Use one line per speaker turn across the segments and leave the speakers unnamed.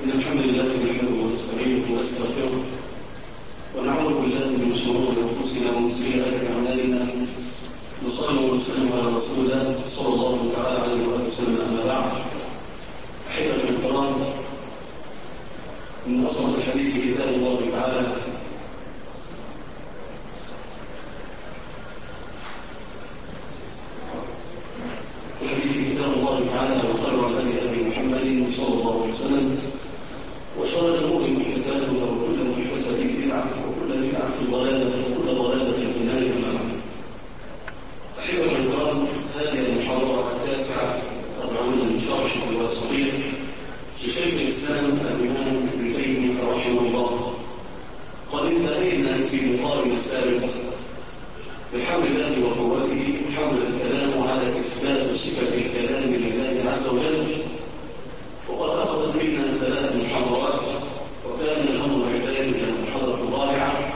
إن الحمد لله نحمده ونستعينه ونستغفره ونعوذ بالله من شرور أنفسنا ومن سيئات أعمالنا. نصلي ونسلم على رسول الله صلى الله تعالى عليه وآله وسلم. أما بعد، أحبة الكرام، من أصدق الحديث كتاب الله تعالى، وخير الهدي هدي محمد صلى الله عليه وسلم، وشر الأمور محدثاتها، وكل محدثة بدعة، وكل بدعة ضلالة، وكل ضلالة في النار. أما بعد، أحبة الكرام، هذه المحاضرة 49 من شرح الواسطية لشيخ الإسلام الإمام ابن تيمية رحمه الله. قد انتهينا في مقارنة سابقة بحول الله وقوته حول الكلام على إثبات صفة الكلام لله عز وجل، وقد أخذت منا 3 محاضرات، وكان الأمر يحتاج إلى المحاضرة الرابعة،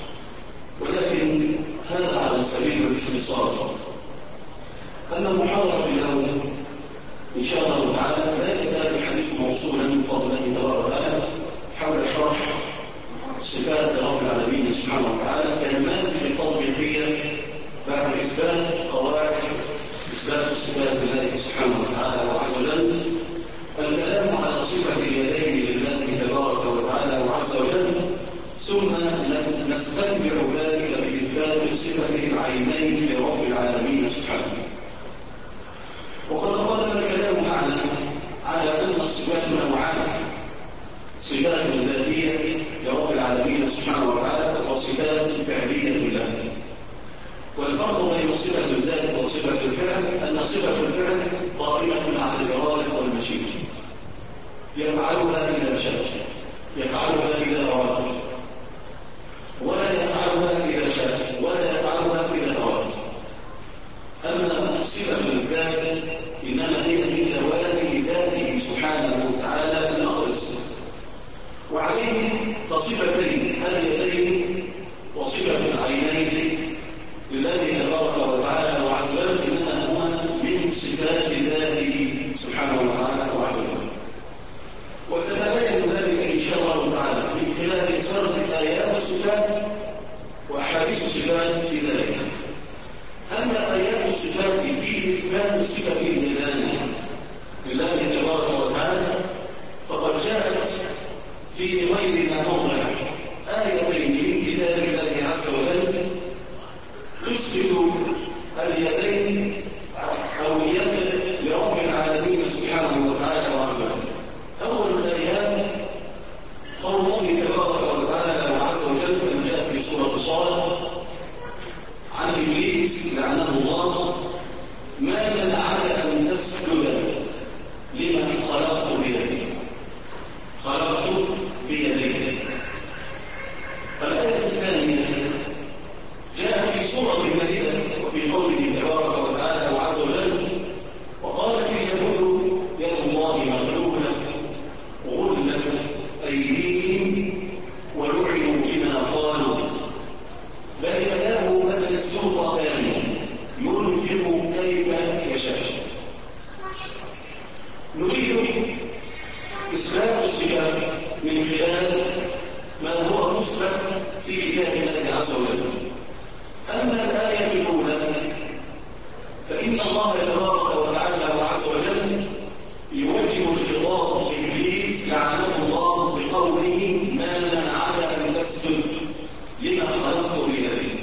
ولكن هذا على سبيل الاختصار. أما المحاضرة الأولى إن شاء الله تعالى لا يزال الحديث موصولا بفضل الله تبارك وتعالى حول شرح صفات رب العالمين سبحانه وتعالى كالنماذج التطبيقية بعد إثبات قواعد إثبات صفات الله سبحانه وتعالى وعز وجل. الكلام على صفة اليدين لله تبارك وتعالى وعز وجل، ثم نستتبع ذلك بإثبات صفة العينين لرب العالمين سبحانه. وقد تقدم الكلام معنا على أن الصفات نوعان: صفات ذاتية لرب العالمين سبحانه وتعالى، وصفات فعلية لله. والفرق بين صفة الذات وصفة الفعل أن صفة الفعل قائمة على الإرادة والمشيئة، يفعلها إذا شاء، يفعلها إذا أراد، ولا يفعلها إذا شاء، ولا يفعلها إذا أراد. أما صفة الذات إنما هي من دوام ذاته سبحانه وتعالى الأخرس، وعليه فصفتين اليدين وصفة العينين لله تبارك وتعالى وعز وجل إنما هما من صفات ذاته سبحانه وتعالى وعز وجل. وسنبين ذلك إن شاء الله تعالى من خلال سرد آيات الصفات وأحاديث الصفات في ذلك. أما آيات الصفات في إثبات الصفة الإلهية لله تبارك وتعالى فقد جاءت في غير ما موضع آيتين من كتاب الله عز وجل تثبت اليدين أو اليد لرب العالمين سبحانه وتعالى وعز وجل. أول الآيات قول الله تبارك وتعالى وعز وجل كما جاء في سورة صاد عن إبليس لعنه الله: ما منعك أن تسجد لمن خلقت بيدي، خلقت بيدي. الآية الثانية جاء في سورة المائدة وفي قوله تبارك وتعالى وعز وجل: وقالت اليهود يد الله مغلولة غلت أيديهم ولعنوا بما قالوا بل يداه مبسوطتان ينفق كيف يشاء. نريد إثبات الصفات من خلال ما هو مثبت في كتاب الله عز وجل. أما الآية الأولى فإن الله تبارك وتعالى وعز وجل يوجه الخطاب لإبليس لعنه الله بقوله: ما منعك أن تسجد لما خلقت بيدي.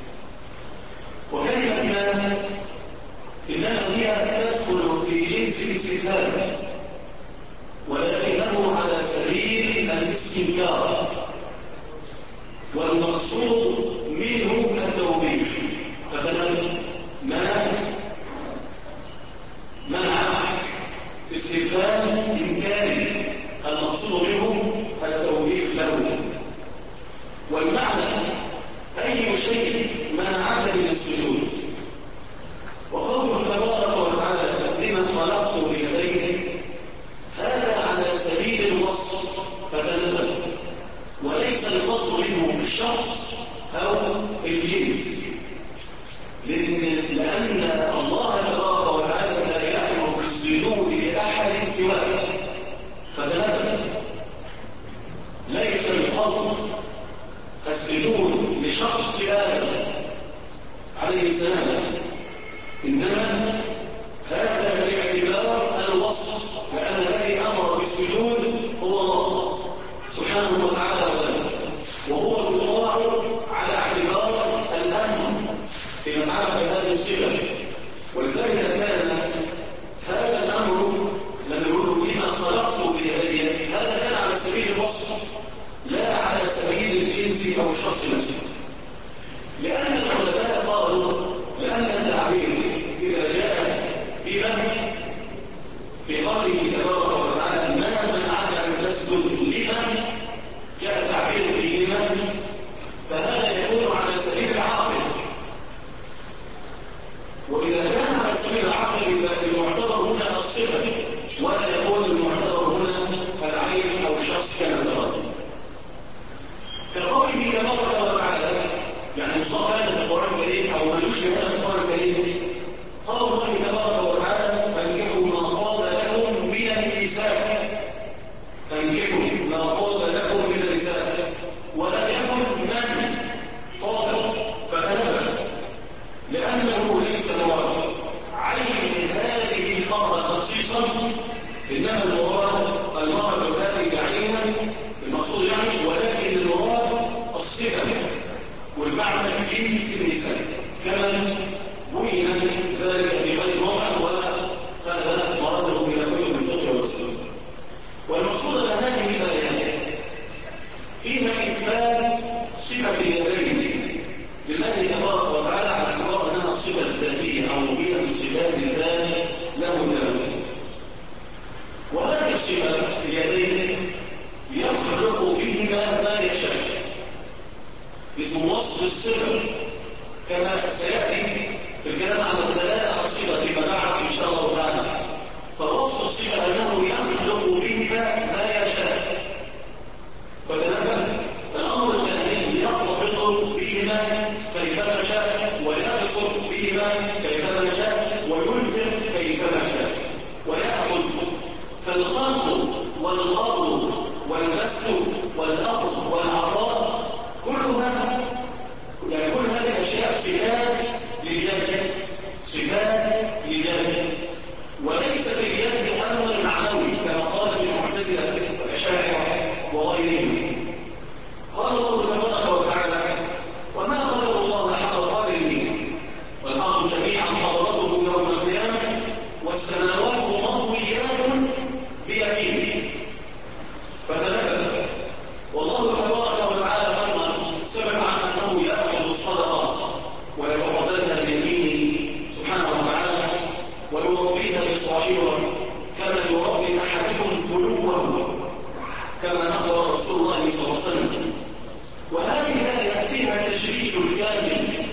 وكلمة ما إنما هي تدخل في جنس الاستفهام، ولكنه على سبيل الاستنكار، والمقصود منه التوبيخ. فمثلا ما منع استفهام إنكاري، المقصود منه التوبيخ له. والمعنى أي شيء منعك من السجود. وقوله تبارك وتعالى: لمن خلقت بيديه، هذا على سبيل الوصف فتنبه، وليس القصد منه الشخص آدم عليه السلام، إنما هذا باعتبار الوصف، لأن الذي أمر بالسجود هو الله سبحانه وتعالى، وهو يطاع على اعتبار الأمر في معنى بهذه الصفة. ولذلك كان هذا الأمر لما يقولوا لما خلقت بهذه، هذا كان على سبيل الوصف لا على سبيل الجنس أو الشخص نفسه، لأن العلماء قالوا لأن التعبير إذا جاء بما في قوله تبارك وتعالى ما منعك أن تسجد لمن جاء التعبير بهما، فهذا يكون على سبيل العقل، وإذا كان على سبيل العقل المعتبر هنا الصفة، ولا يكون المعتبر هنا العين أو الشخص كما ترى. كقوله تبارك وتعالى، يعني مصاب هذا في القرآن الكريم أو ما يشبه هذا في القرآن الكريم، قال الله تبارك وتعالى فانكحوا ما طاب لكم من النساء، فانكحوا ما طاب لكم من النساء، ولم يكن من طاب فتنبه، لأنه ليس مراد عين هذه المرأة تخصيصا، إنما المرأة هذه عينا المقصود يعني، ولكن المراد الصفة والمعنى جنس النساء كما بين ذلك في غير موضع، وهذا مرده إلى كتب الفقه والأصول. والمقصود أن هذه الآيات فيها إثبات صفة اليدين لله تبارك وتعالى على اعتبار أنها الصفة الذاتية أو هي من صفات الله له ذلك. وهذه الصفة اليدين يخلق بهما ما يشاء، اسم وصف الصفة كما سيأتي في الكلام عن الدلالة على الصفة فيما بعد إن شاء الله تعالى. فوصف الصفة أنه يخلق بهما ما يشاء، فتنبه الأمر الثاني يرتبط بهما كيفما شاء، ويبسط بهما كيفما شاء، وينتج كيفما شاء، ويأخذ. فالخلق والقبض والبسط والأخذ والعطاء كلها يعني كل هذه الأشياء صفات لليد، صفات لليد، وليست اليد أمر معنوي كما قال المعتزلة والأشاعرة وغيرهم. قال الله تبارك وتعالى وما قدر الله حق قدره والأرض جميعا قبضته يوم القيامة والسماوات مطويات بيمينه. فتنبه والله تبارك وتعالى أيضا سبق عن أنه يأخذ الصدقة ويتقبلها بيمينه سبحانه وتعالى ويربيها لصاحبها كما يربي أحدكم فلوه كما أخبر رسول الله صلى الله عليه وسلم. وهذه الآية فيها تشريع كامل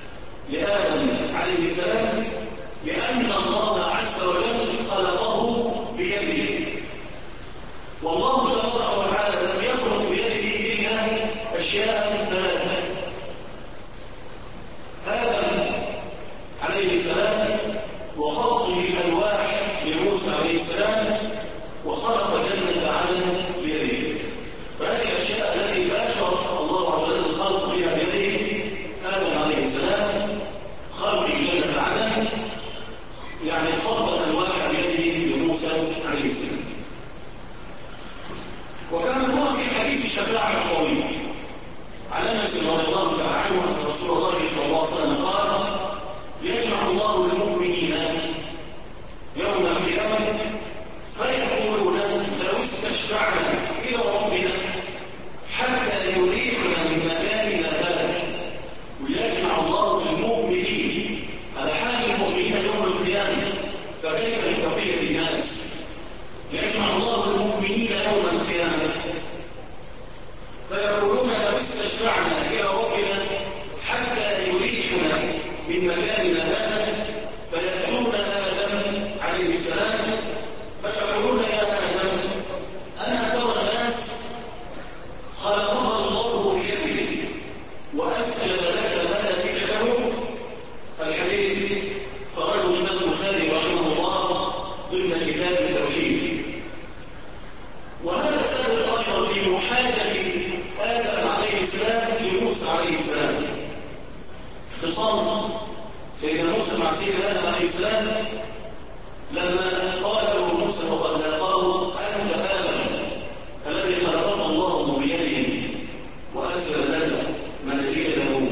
لآدم عليه السلام، لأن الله عز وجل خلقه بيده، والله تبارك وتعالى لم يخلق بيده إلا أشياء ثلاثة. آدم عليه السلام وخلقه الألواح لموسى عليه السلام وخلق جنة عدن بيده. فهذه الأشياء التي باشر الله عز وجل الخلق بها بيده، آدم عليه السلام خلق جنة عدن يعني خلق الألواح بيده لموسى عليه السلام. وكان هو في حديث الشفاعة الطويل عن أنس رضي الله تعالى عنه أن رسول الله صلى الله عليه وسلم قال يجمع الله المؤمنين يوم القيامة فيقولون لو استشفعنا إلى ربنا حتى يريحنا من مكاننا هذا. ويجمع الله المؤمنين على حال المؤمنين يوم القيامة، فكيف بقية الناس؟ يجمع الله المؤمنين يوم القيامة فيقول سيدنا آدم عليه السلام لما قال له موسى وقد لاقاه: أنت آدم الذي خلقه الله بيده وأسر لنا منازل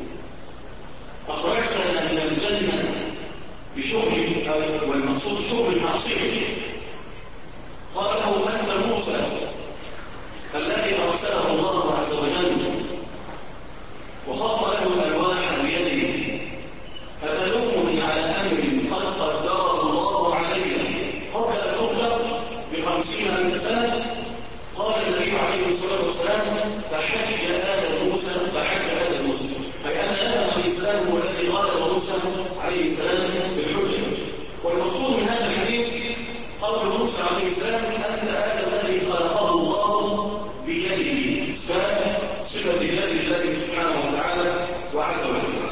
أخرجتنا من الجنة بشغل، والمقصود شغل المعصية. قال له: أنت موسى الذي أرسله الله عز وجل وخط له الألواح بيده، أتلومني على أمر قد قدره الله علي قبل أن أخلق ب50,000 سنة؟ قال النبي عليه الصلاة والسلام: فحج آدم موسى أي أن آدم عليه السلام هو الذي غالب موسى عليه السلام بالحجة. والمقصود من هذا الحديث قول موسى عليه السلام: أنت آدم الذي خلقه الله بيده، صفة يد الله سبحانه وتعالى وعز وجل.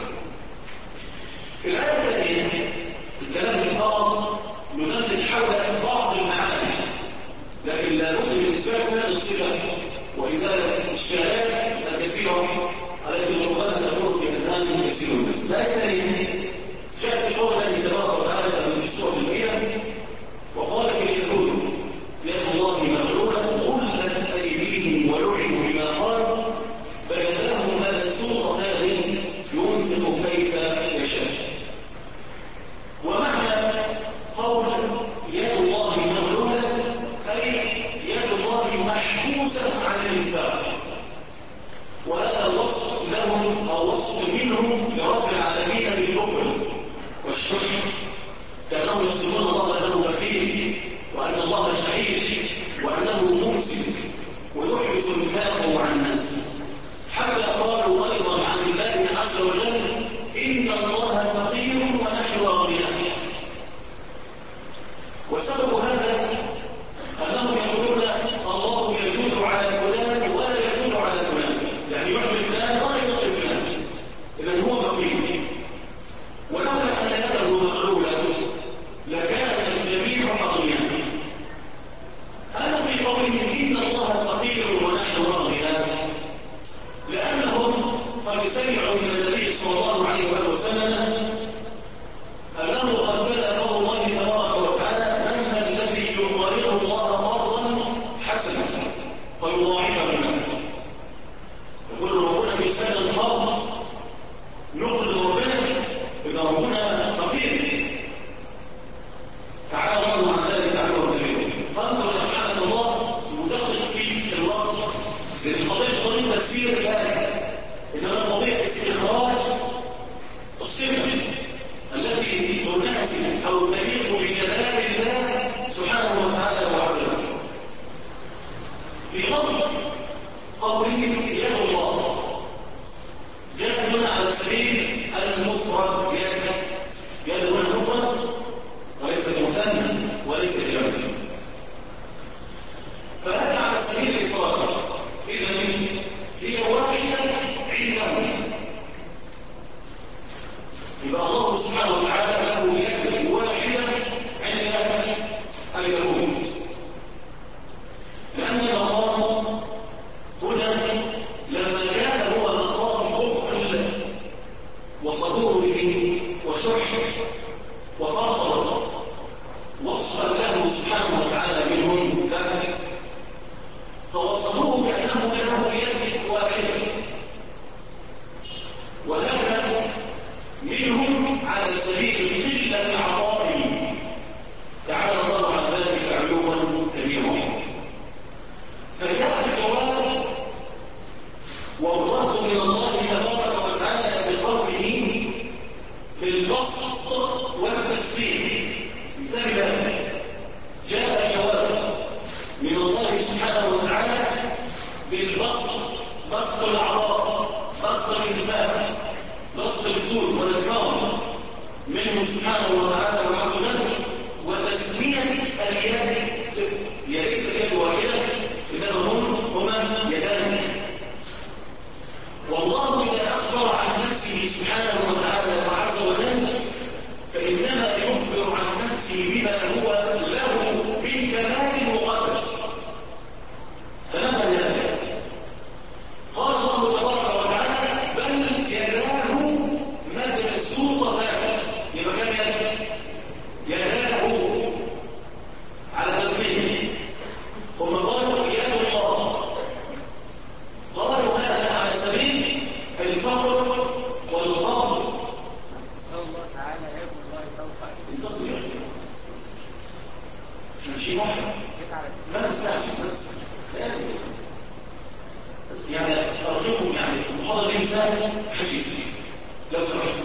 الآية الثانية الكلام بالفضل نغذي حول بعض المعاني، لكن لا بد من إثبات هذه الصفة وإزالة الشائعات الكثيرة التي ربما تمر في أذهان كثير من الناس. الآية الثانية جاءت في قول الله تبارك وتعالى في سورة المائدة: وقال اليهود يد الله مغلولة غلت أيديهم ولعنوا بما قالوا بل يداه مبسوطتان ينفق كيف يشاء. ومعنى قول يد الله مغلولة أي يد الله محبوسة عن الإنفاق، وهذا وصف لهم أو وصف منهم لرب العالمين بالكفر والشح، كأنهم يصفون الله أنه بخيل وأن الله شحيح وأنه ممسك ويحدث انفاقه عن الناس، حتى قالوا أيضا عن الله عز وجل: إن الله فقير ونحن أغنياء. وسبب هذا أنهم يقولون الله يجوز على فلان ولا يجوز على فلان، يعني يعطي فلان ولا يعطي فلان، إذن هو فقير. ولولا أن يده مغلولة لكان الجميع أغنياء. أما في قولهم إن الله فقير ونحن أغنياء لأنهم قد سمعوا من النبي صلى الله عليه وسلم أنه قد بدا قول الله تبارك وتعالى: من ذا الذي يقرض الله قرضا حسنا فيضاعفه له. يقول ربنا بيسأل القرض نقرض ربنا إذا ربنا فقير، تعالى الله عن ذلك علوا كبيرا. فانظر يا سبحان الله ودقق في الوقت، لأن قضية تفسير الآية، إنما قضية استخراج الصفة التي تناسب أو تليق بجلال الله سبحانه وتعالى وعز وجل. في لفظ قولهم يد الله جاءت هنا على سبيل المفرد، يد هنا مفرد وليس مثنى وليس جمع، فهذا على سبيل الإفراد. إذن هي واحدة عندهم، يبقى الله سبحانه وتعالى له يد واحدة عند اليهود، لأن المقام هنا لما كان هو مقام بخل وصدور به وشح وفخر وصفا له سبحانه وتعالى منهم ذلك، فوصفوه كأنه له يد واحدة، وهذا منهم على سبيل قلة عطائه تعالى الله عن ذلك علوا كبيرا. فجاء الجواب والرد من الله تبارك وتعالى بقوله بالبسط والتفسير. انتبه، جاء الجواب من الله سبحانه وتعالى بالبسط، بسط العطاء، بسط الانفاق، بسط الجود والإكرام منه سبحانه وتعالى وعز وجل، وتسمية اليد، ليس يد واحدة إنما هما يدان. والله إذا أخبر عن نفسه سبحانه وتعالى وعز وجل فإنما يخبر عن نفسه بما هو له من كمال وقدس. تمام هذا قال الله تبارك وتعالى: بل يداه مبسوطتان، يبقى كم يد؟ حسيسها حسيسة لو سمحت،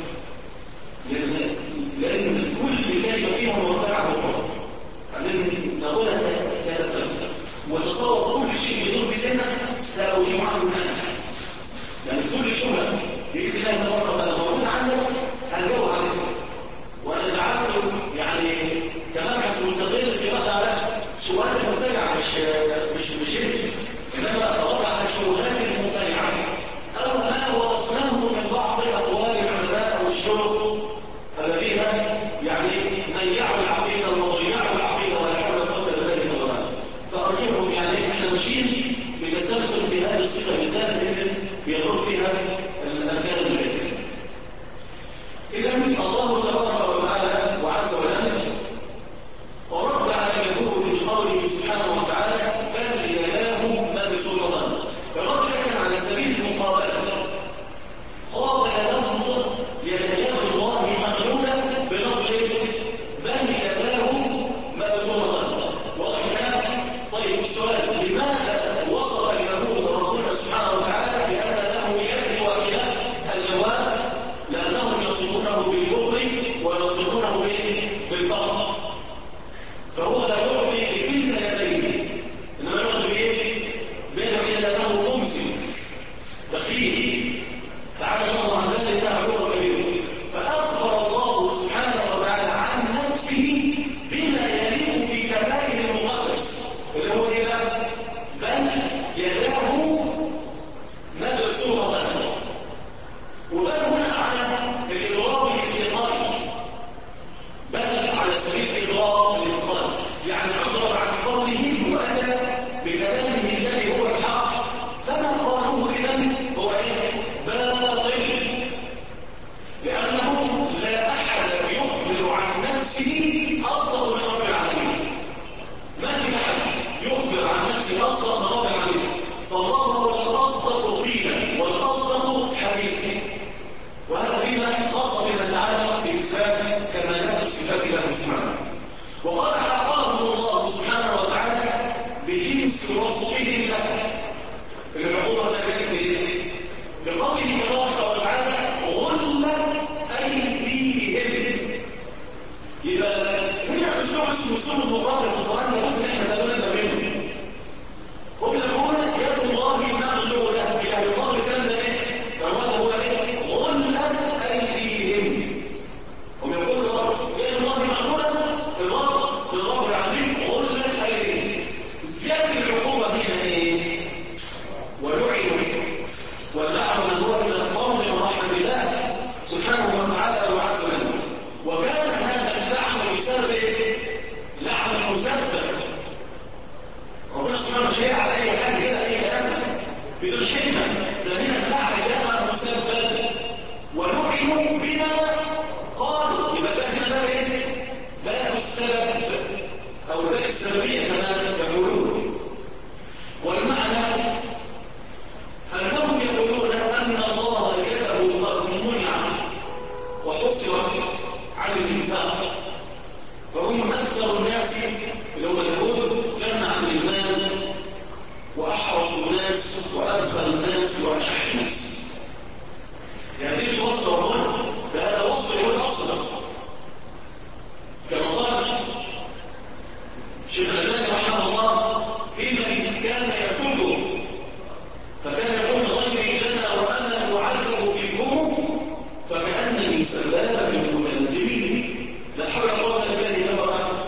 لأن كل كلمة فيها مرتفعة بالفضل عشان نقولها كتسلسل وتصور كل شيء يدور في سنك سأجيب عنه الناس. يعني كل شبهة يجي في الله تفضل أنا موجود عندك هنجاوب عليك، وأنا جعلته يعني كمبحث مستقل في رد على شبهات المبتدعة مش إنما رد على الشبهات المبتدعة أو ما وصلناه من بعض أقوال العلماء والشيوخ الذين يعني ضيعوا العقيدة وضيعوا العقيدة ولا حول ولا قوة إلا بالله. فأرجوكم يعني احنا ماشيين بتسلسل بهذه الصفة بالذات اللي بيضر فيها الأركان البيتية. إذا الله تبارك وتعالى وعز وجل ورد على اليهود بقوله سبحانه وتعالى بل يداه مبسوطتان. الرد كان على سبيل المقابلة، قابل لفظ يد الله مغلولة بلفظ بل يداه مبسوطتان. واضح؟ طيب السؤال لماذا وصف اليهود ربنا سبحانه وتعالى بأن له يد واحدة؟ الجواب لأنهم يصفونه بالبخل ويصفونه بالفقر، فهو لا يعطي بكلتا يديه انما يعطي بيده الى انه ممسك بخيل تعالى الله عن ذلك علوا كبيرا. فاخبر الله سبحانه وتعالى عن نفسه بما يليق في كماله المقدس اللي هو ايه بقى؟ بل يداه مبسوطتان. وبل هنا على الاضراب الاستيقاظي، بل على سبيل الاضراب الاستيقاظي، يعني اضرب عن قوله واتى بكلامه الذي هو الحق، فما قالوه اذا هو باطل، لانه لا احد يخبر عن نفسه افضل من رب العالمين. ما في احد يخبر عن نفسه افضل من رب العالمين، فالله هو الاصدق قيلا والاصدق حديثا، وهذا فيما خاص بما تعالى في اثبات كمالات الصفات له سبحانه. وقد عاقبه الله سبحانه وتعالى بجنس وصفه له. العقوبه كانت بقوله تبارك وتعالى غلت ايديهم. يبقى هنا اسلوب المقابله في القران لابد ان احنا نتبنى منه. هم يقولون يد الله مغلوله الى يقال الكلام ده المراد هو غلت ايديهم. هم يقولوا يد الله مغلوله الرب العظيم غلت ايديهم. زياده العقوبه هنا ولعنوا ودعوا من هو الى القوم من رحمه الله سبحانه وتعالى وعز وجل. وكان هذا اللعن بسبب لعن مسبب. ربنا سبحانه شيء على اي حاجه كده اي كلام بدون حكمه، فهنا اللعن جاء مسبب ولعنوا بما قالوا. يبقى هنا بقى السبب او بقى السببيه كما يقولون. والمعنى انهم يقولون ان الله يده قد منع وحصرت عن الانفاق، فهم اكثر الناس اللي هم اليهود جمعا للمال واحرص الناس وادخل الناس واشح الناس. يعني دي وصف ربنا، ده هذا وصف اليهود اصلا. كما قال شيخ الألباني رحمه الله في من كان يسده فكان يقول غيري جنى وانا اعذب فيكم فكانني سباب المكذبين. لا حول ولا قوه الا بالله.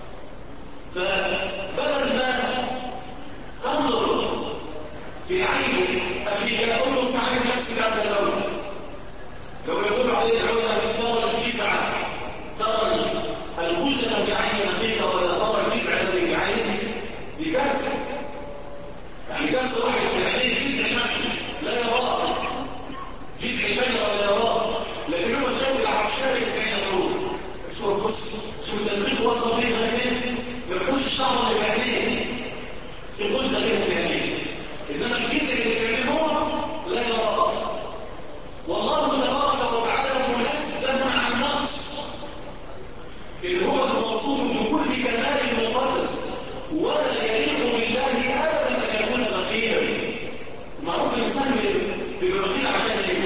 فبدل ما تنظر في عين اخيك انظر في عين نفسك انت الاول. لو يقول عليه العلماء ترى الجزع، ترى الجزع في عين اخيك ولا ترى الجزع الذي في عينك، دي كارثه. يعني كارثه واحد في عينيه جزع نفسه لا يراه، جزع شجره لا يراه، لكن هو شايف العفشاء اللي كان يقول شوف التدقيق وصل بيه غيرين ما يكونش الشعر اللي في عينيه في الجزء اللي في عينيه، انما الجزء اللي في عينيه هو لا يراه. والله تبارك وتعالى منزه عن نقص، إذ هو الموصوف بكل كمال مقدس، ولا يليق بالله ابدا ان يكون بخيلا. معروف الانسان بيبقى بخيل عشان ايه؟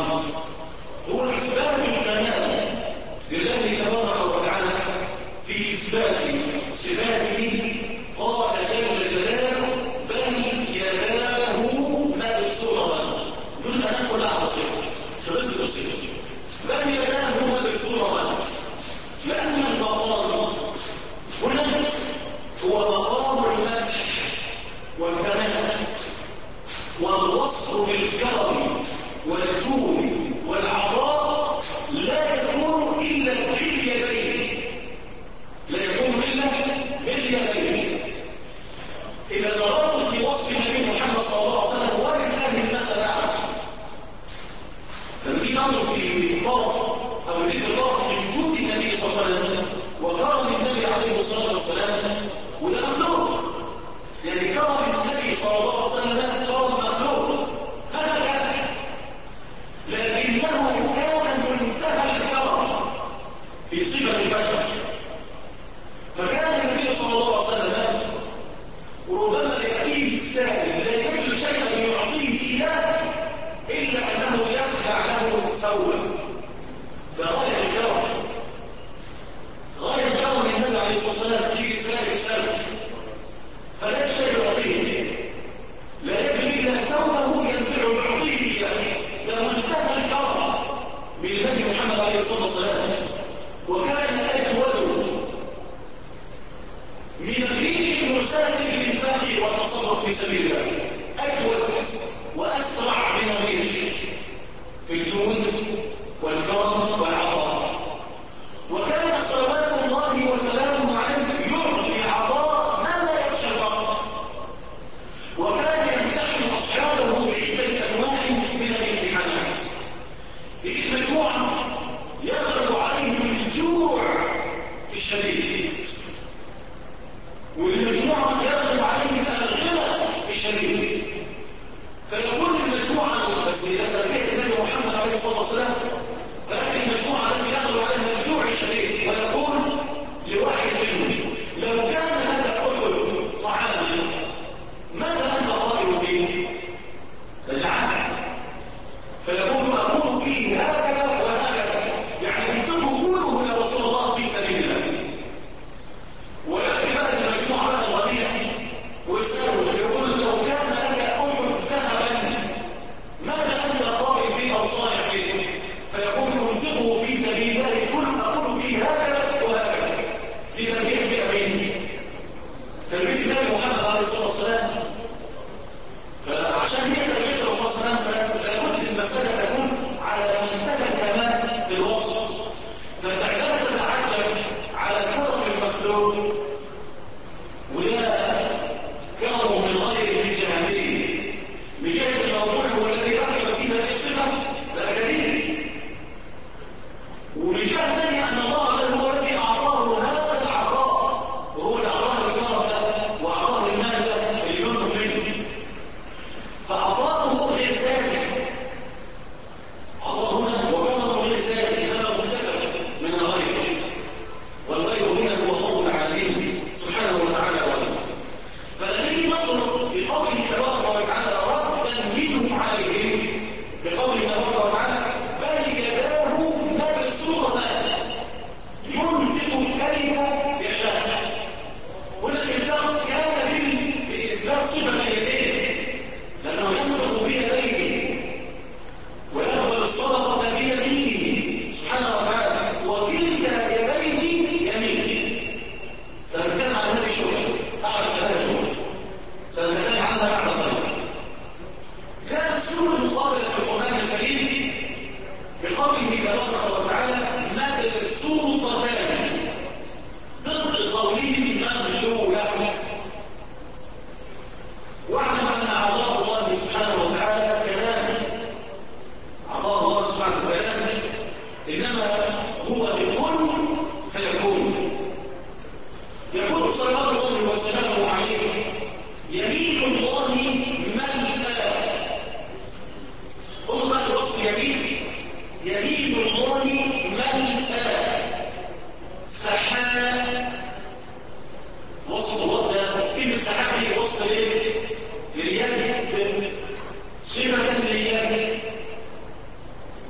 هو إثبات الكمال لله تبارك وتعالى في إثبات صفاته. قال جل جلاله بل يداه مبسوطتان. دون أن ندخل على صفة شرط الصفة، بل يداه مبسوطتان، لأن المقام هنا هو مقام المدح والثناء والوصف بالكرم والجود والعطاء لا يكون إلا باليدين، لا يكون إلا باليدين. إذا نظرت في وصف النبي محمد صلى الله عليه وسلم ولله المثل الأعلى، لما تيجي ننظر في طرف أو ذكر طرف من جود النبي صلى الله عليه وسلم وكرم النبي عليه الصلاة والسلام، وده مخلوق، يعني كرم النبي صلى الله عليه وسلم كرم مخلوق هكذا، لكنه كان منتهى الكرم في صفة البشر. فكان النبي صلى الله عليه وسلم وربما يأتيه السائل لا يجد شيئا يعطيه إياه إلا أنه يخلع له ثوبا. ده غاية الكرم، غاية الكرم النبي عليه الصلاة والسلام تيجي تلاقي سلم فلا شيء يعطيه، لا يجد إلا ثوبه ينفع يعطيه إياه. ده منتهى الكرم من النبي محمد عليه الصلاة والسلام. وكان أجود من الريح المرسلة للإنفاق والتصرف في سبيل الله، أجود وأسرع من الريح في الجود والكرم والعطاء. وكان صلوات الله وسلامه عليه يعطي عطاء ما لا يخشى الفقر، وكان يمتحن أصحابه بعدة أنواع من الامتحانات. في مجموعة يغلب عليهم الجوع الشديد، والمجموعة يغلب عليهم الغنى الشديد، فيقول المجموعة بس إذا تربية النبي محمد عليه الصلاة والسلام، فهذه المجموعة التي يغلب عليها الجوع الشديد ويقول لواحد منهم لو كان لك أحد طعاما ماذا أنت قائل فيه؟ رجعان، فيقول أقول فيه هكذا وهكذا، يعني ينفقه كله يا رسول الله في سبيل الله. ويأتي بقى المجموعة بقى الغنية ويسأله يقول لو كان لك أحد ذهبا ماذا أنت قائل فيه أو صانع فيه؟ فيقول ينفقه في سبيل الله كل أقول فيه هكذا وهكذا. لتنبيه بأمين تربية النبي محمد عليه الصلاة والسلام. فعشان هي تربية الرسول صلى الله عليه وسلم لابد المسألة تكون على منتهى الكمال في الوصف. فأنت عندما تتعجب على كرم المخلوق وده كرم من غير الجهادين بجانب الموضوع هو الذي ركب فيه هذه الصفة لا جديد، وبجانب ثاني أن الله هو الذي أعطاه هذا العطاء، وهو العطاء الكرم ده وأعطاه المال ده اللي ينفق منه، فأعطاه غير ذلك، عطاه هنا وكرمه غير ذلك، إنما مكتسب من الغير، والغير هنا هو الله العليم سبحانه وتعالى وله. فالذي نظر بقوله تبارك وتعالى ردا منه عليهم بقوله تبارك وتعالى بل يداه مبسوطتان ينفق كيف يشاء. هنا الإنفاق كان بإثبات صفة اليدين لأنه ينفق بيديه ويقبل الصدقة بيمينه سبحانه وتعالى، وكلتا يديه يمين. سنتكلم عن هذه الشغل أعرف هذا الشغل سنتكلم عنها بعد ذلك. كانت سورة المقابلة في القرآن الكريم بقوله تبارك وتعالى مبسوطتان ضد قوله مغلولة. واعلم أن عطاء الله سبحانه وتعالى كلام، عطاء الله سبحانه وتعالى إنما هو بكل فيكون. يقول صلوات الله وسلامه عليه يمين الله ملأى. انظر الوصف يمين الله ملأى سحاب. وصف الله ده في السحاب هي وصف لليد صفة لليد.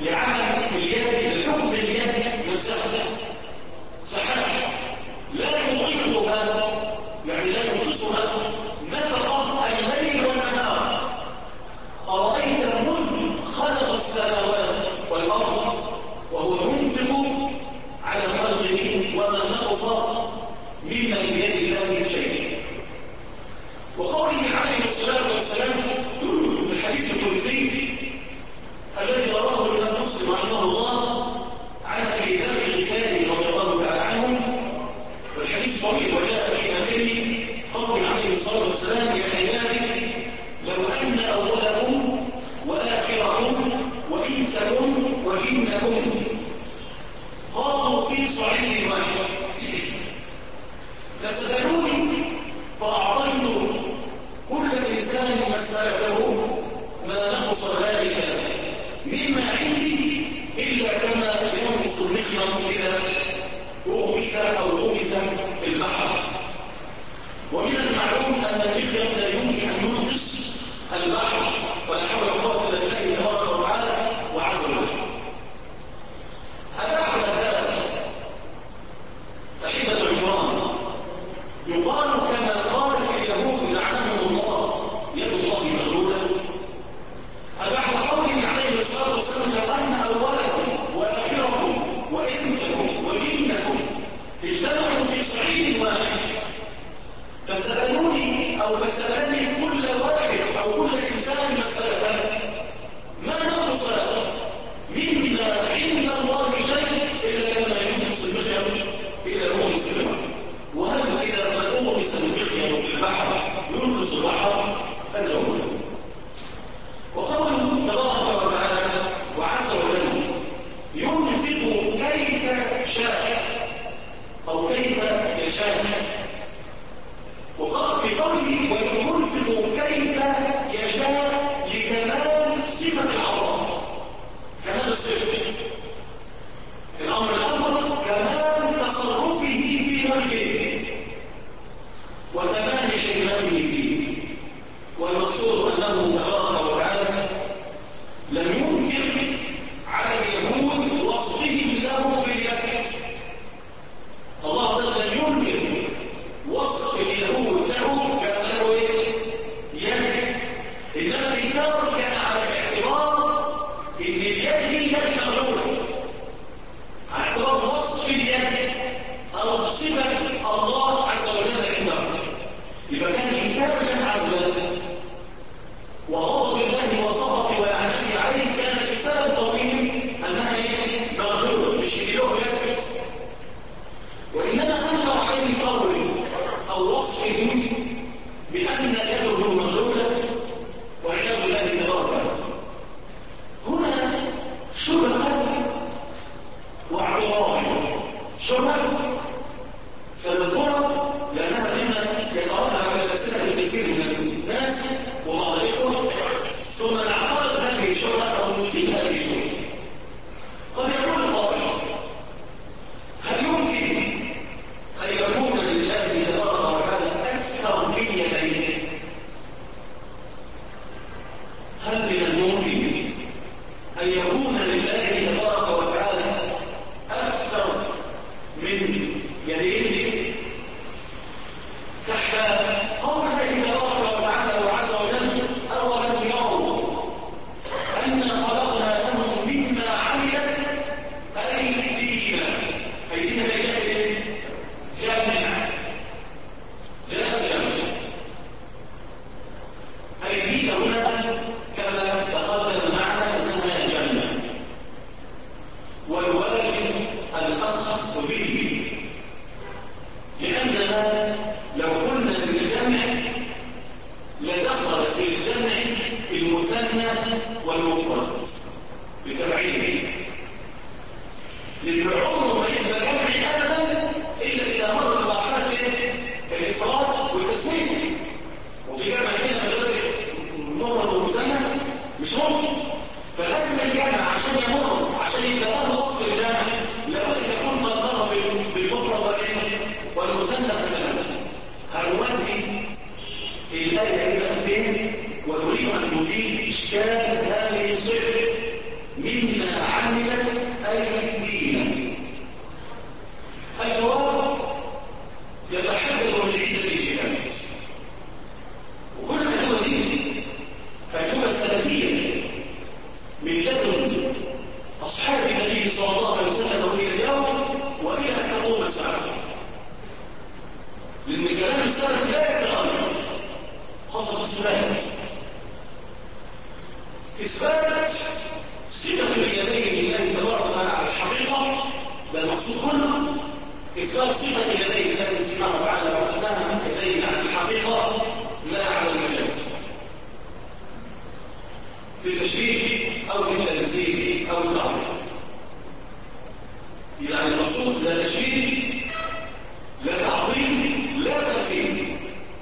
لعمل اليد الحكم باليد نفسها صحيح لا يضيقها يعني لا ينقصها نفقة الليل والنهار. أرأيت مذ خلق السماوات والأرض وهو ينفق على خلقه وما نقص مما بيد الله شيء. وقوله عليه الصلاة والسلام في الحديث القدسي الذي رواه الإمام مسلم رحمه الله عن أبي ذر الغفاري رضي الله تعالى عنه، والحديث طويل وجاء في آخره قول عليه الصلاة والسلام: يا عبادي لو أن أولكم وآخركم وإنسكم وجنكم قاموا في صعيد واحد فسألوني فأعطيت كل إنسان مسألته ما نقص ذلك مما عندي إلا كما ينقص المخيط إذا أغمس أو غمس في البحر. ومن المعلوم أن المخيط لا يمكن أن ينقص البحر ولا حول ولا قوة إلا بالله تبارك وتعالى وعز وجل. هذا هذا أحبة الكرام يقال كما قال اليهود لعنهم الله يد الله مغلولة. أبعد قوله عليه الصلاة والسلام: لو أن أولكم وآخركم وإنسكم وجنكم اجتمعوا في صعيد واحد فسألوني أو فسألني كل واحد أو كل إنسان مسألة ما نقص مما عند الله شيء إلا كما ينقص المخيط إذا أغمس في البحر. وهل إذا ما أغمس المخيط في البحر ينقص البحر؟ الجواب. وقوله تبارك وتعالى وعز وجل: ينفق كيف شاء أو كيف يشاء. وفي قوله وينفق كيف يشاء لكمال صفة العطاء، كمال الصفة. الأمر الأول كمال تصرفه في ملكه وتمام حكمته فيه. والمقصود أنه تبارك وتعالى لم ينكر على اليهود وصفهم له باليد. الله لم ينكر وصف اليهود له كأنه يد، إنما الإنكار كان على اعتبار إن اليد هي يد مغلولة، على اعتبار وصف اليد أو صفة الله عز وجل عنده. يبقى كان إنكار الله عز وجل وغضب الله وسخطه ولعنته عليه كان بسبب قولهم أنها مغلولة، مش له يثبت. وإنما أنكر عليه قول أو وصفه بأن يده مغلولة والعياذ بالله تبارك. هنا شبهة واعتراض. شبهة سنذكرها لأنها مما يترتب على الأسئلة الكثير من الناس وبعض الإخوة، ثم نعترض هذه الشبهة أو نثير هذه الشبهة. قد يقول القائل: هل يمكن أن يكون لله تبارك وتعالى أكثر من يديه؟ هل من الممكن أن يكون لله تبارك وتعالى أكثر من يديه؟ تحت قول الله تبارك وتعالى وعز وجل: أولم يروا أنا خلقنا لهم مما عملت أيدينا. أيدينا جمع أيدينا هنا كما تقدم معنا أنها جمع، والواجب الأخذ به، لأننا لو كنا في الجمع لدخل في الجمع المثنى والمفرد بتبعيد، لأن العمر ما يبقى جمعي أبدا إلا إذا مر بمرحلة الإفراد والتسويق. وفي جمع كده من غير مفرد ومثنى مش ممكن، فلازم الجمع عشان يمر عشان يبقى له وصف الجمع لابد أن يكون مقدره بالمفرد والمثنى مثلا. هنودي الآية إلى فين ونريد أن نزيل إشكال هذه الصفة مما أصحاب النبي صلى الله عليه وسلم إلى اليوم وإلى أن تقوم الساعة. لأن كلام السلف لا يتغير، خاصة إثبات صفة اليدين لله تبارك وتعالى على الحقيقة، ده المقصود كله. إثبات صفة اليدين لله سبحانه وتعالى وأنها يدين على الحقيقة لا على المجاز، في التشبيه أو في التنزيه أو التعظيم. يعني المقصود لا تشبيه لا تعظيم لا تنزيه.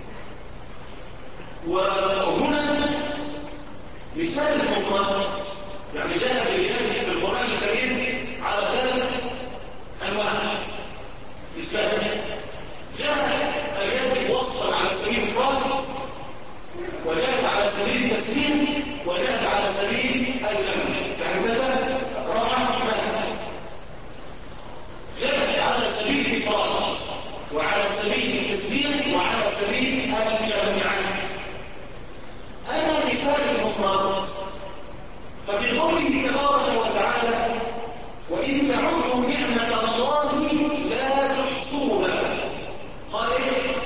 وهنا مثال مفرد يعني جاء باليد في القرآن الكريم على ثلاث أنواع. مثال جاء اليد موصل على سبيل الفرد، وجاءت على سبيل التسليم، وجاءت على سبيل الجمع. فهذا رحمة جاءت على سبيل الفرد وعلى سبيل التسليم وعلى سبيل الجمع. هذا مثال المفرد. ففي قوله تبارك وتعالى وإن تعدوا نعمة الله لا تحصوها، قال إيه؟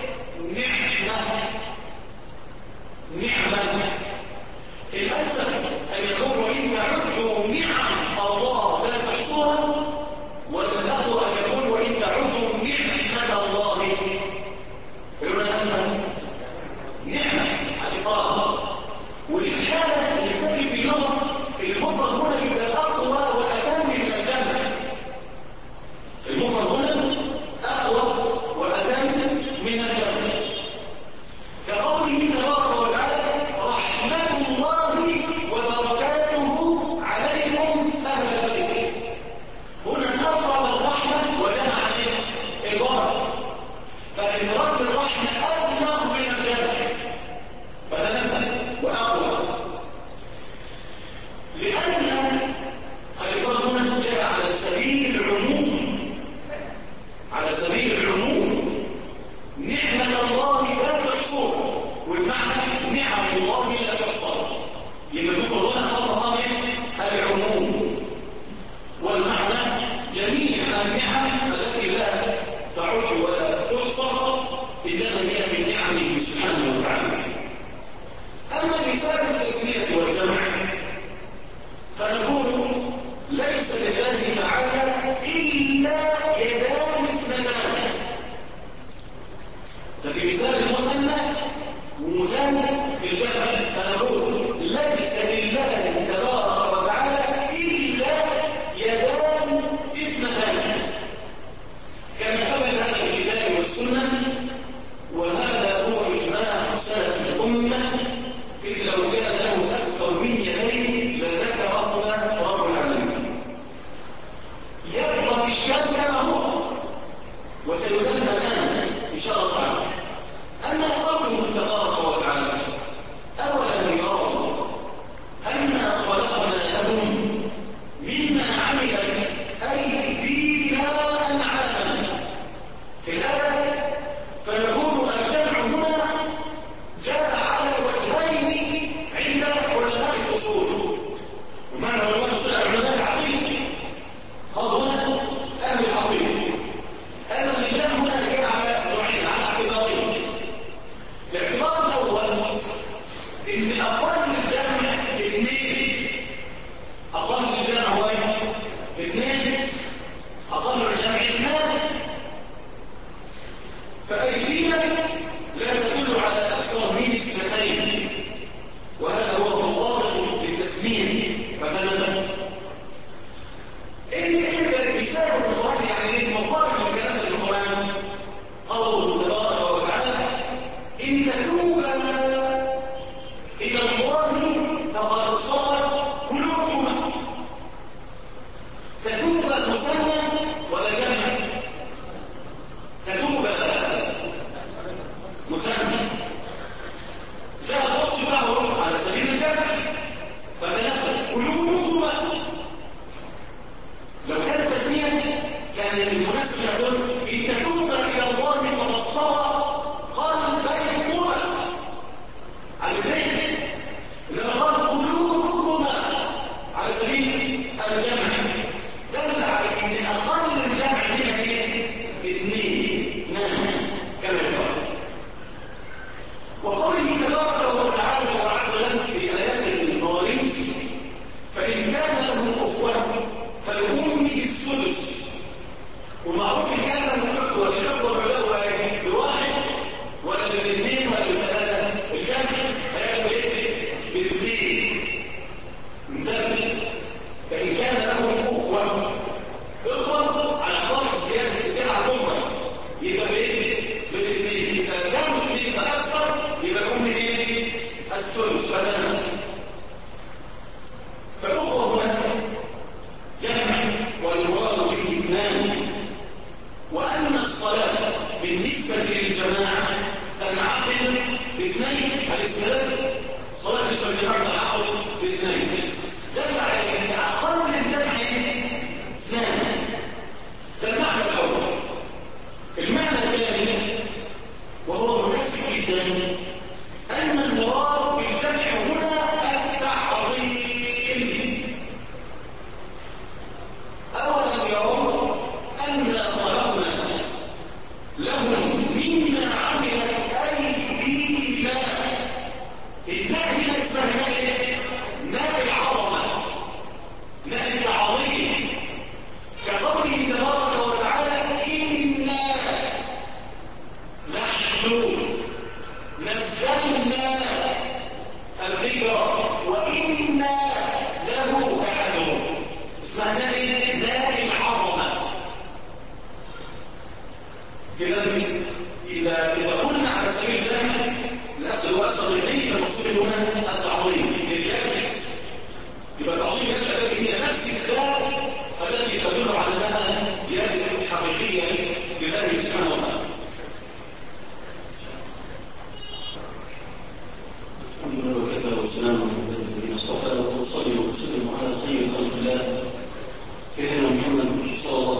نعمة. الأنسب أن يقول وإن تعدوا نعم الله لا تحصوها، والأخر أن يقول وإن تعدوا نعمة الله. يقولون الأنسب نعمة الإفراد. ودي الحالة اللي تأتي في اللغة المفرد هنا يبقى أقوى وأتم من الجمع. المفرد هنا أقوى وأتم من الجمع. كقوله تبارك وتعالى رحمة الله وبركاته عليكم أهل البيت. هنا أقرب الرحمة وجمع عليه البركة، فإفراد الرحمة أبلغ من الجمع فتنبه وأقوى، لأن الإفراد هنا جاء على سبيل العموم. على سبيل العموم نعمة الله لا تحصوها، والمعنى نعم الله لا تحصى. يبقى المفرد هنا خطأ العموم، والمعنى جميع النعم التي لا تعد ولا تحصى إنما هي من نعمه سبحانه وتعالى. أما مثال التسمية والجمع فنقول ليس لله تعالى إلا يدان اثنتان. ففي مثال المثنى ومثال الجمع فنقول ليس لله تبارك وتعالى إلا يدان اثنتان، كما ثبت هذا الكتاب والسنة، وهذا هو إجماع سلف الأمة. إذ لو كان له أكثر من يدين لذكرهما رب العالمين. يبقى الإشكال كما هو وسيدل الآن إن شاء الله تعالى. أما قوله تبارك وتعالى أولم يروا أنا خلقنا لهم مما عملت أيدينا أنعاما. الآية فنقول الجمع هنا جاء على وجهين عند علماء الأصول. ومعنى علماء الأصول علماء العقيدة، قالوا هنا أهل العقيدة أن الجمع هنا جاء على نوعين، على اعتبارين. الاعتبار الأول إن أقل الجمع اثنين. أقل الجمع هو اثنين، أقل الجمع اثنان. فأيدينا لا تدل على أكثر من اثنتين، وهذا هو مطابق للتسمية. مثلا إيه مثال القرآن يعني مقارن لكلام القرآن. قوله تبارك وتعالى إن تتوبا إلى الله فقد صار قلوبكما. تتوبا مثنى ولا جمع؟ تتوبا مثنى جاء الوصف معه على سبيل الجمع فتنبه قلوبكما. لو كانت تسمية كان المناسب يقول إن تتوبا إلى الله فقد صار قلبيكما على الاثنين، لما قال قلوبكما على سبيل الجمع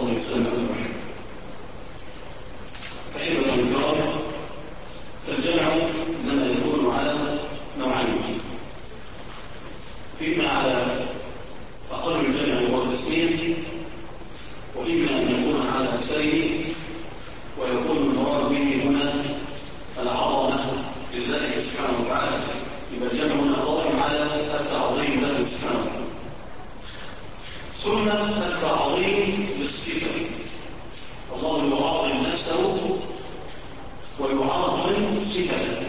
الله وسلم على محمد. أحبة الكرام، فالجمع إنما يكون على نوعين، فيما على أقل الجمع وهو التسليم، وفيما أن يكون على أكثره ويكون المراد به هنا العظمة لله سبحانه وتعالى. يبقى الجمع هنا قائم على التعظيم له سبحانه وتعالى، ثم التعظيم للصفة. الله يعظم نفسه ويعظم صفته.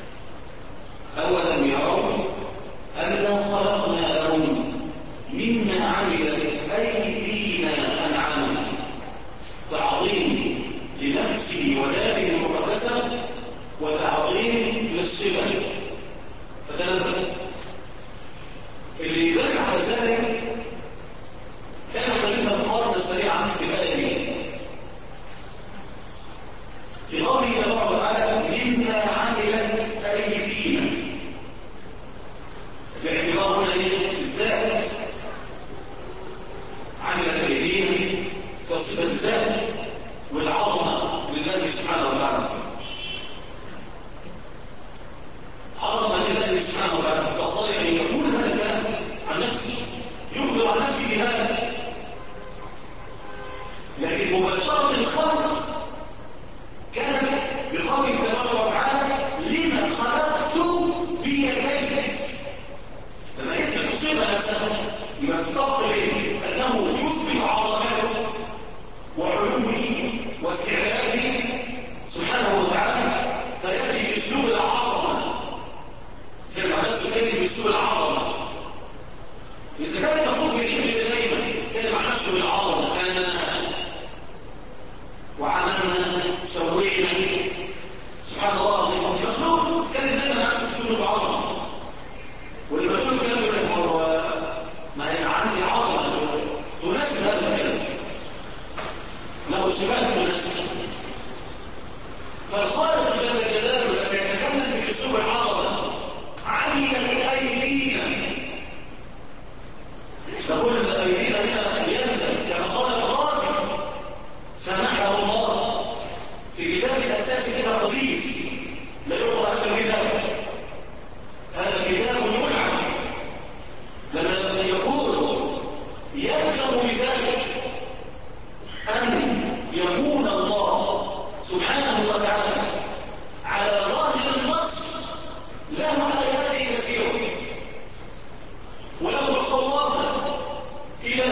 أولم يروا أنا خلقنا لهم مما عملت أيدينا أنعاما، تعظيم لنفسه وذاته المقدسة وتعظيم للصفة. فتنبه اللي يدل على ذلك كان خلينا مقارنة سريعة في الآية دي في قوله تبارك وتعالى مما عملت أيدينا، باعتبار هنا ايه؟ الذات عملت أيدينا كصفة الذات والعظمة لله سبحانه وتعالى، عظمة لله سبحانه وتعالى تقتضي أن يقول هذا الكلام عن نفسه، يخبر عن نفسه بهذا، لكن مباشرة الخلق كان بقوله تبارك وتعالى لما خلقت بيدي. لما يثبت الصفة نفسها يبقى تستقبل أنه يثبت عظمته وعلوه واستعلاءه سبحانه وتعالى، فيأتي بأسلوب العظمة. كان على نفسه كان بأسلوب العظمة. إذا كان المفروض بيجي دايما كان على نفسه بالعظمة، أنا وعملنا سوينا سبحان الله، المخلوق كان دايما على نفسه بأسلوب العظمة، واللي بقوله كان يقول لك هو ما هي عندي عظمة تناسب هذا الكلام، له صفات تناسب. فالخالق جل جلاله لما يتكلم بأسلوب العظمة عمل أيدينا، نقول ان أيدينا هنا يلزم كما قال الرازي سمحه الله في كتاب الأساس كده قديس لا يقرأ هذا الكتاب، هذا كتاب يلعن. لما يقول يلزم بذلك أن يكون الله سبحانه وتعالى على ظاهر النص له آيات كثيرة، ولو تصورنا إلى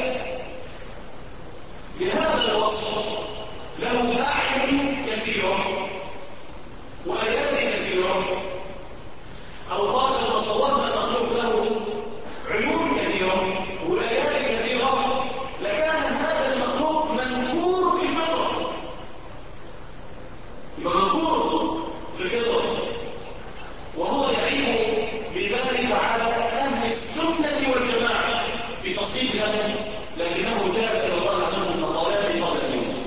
بهذا الوصف له أعين كثيرة وآيات كثيرة، أو قال تصورنا المخلوق له عيون كثيرة وآيات كثيرة، لكان هذا المخلوق منكور في الفطرة، يبقى منكور في الفطرة، وهو يعيب بذلك على أهل السنة والجماعة في تصنيفها، لكنه جاء إلى الله عنه المقالات قبل اليوم.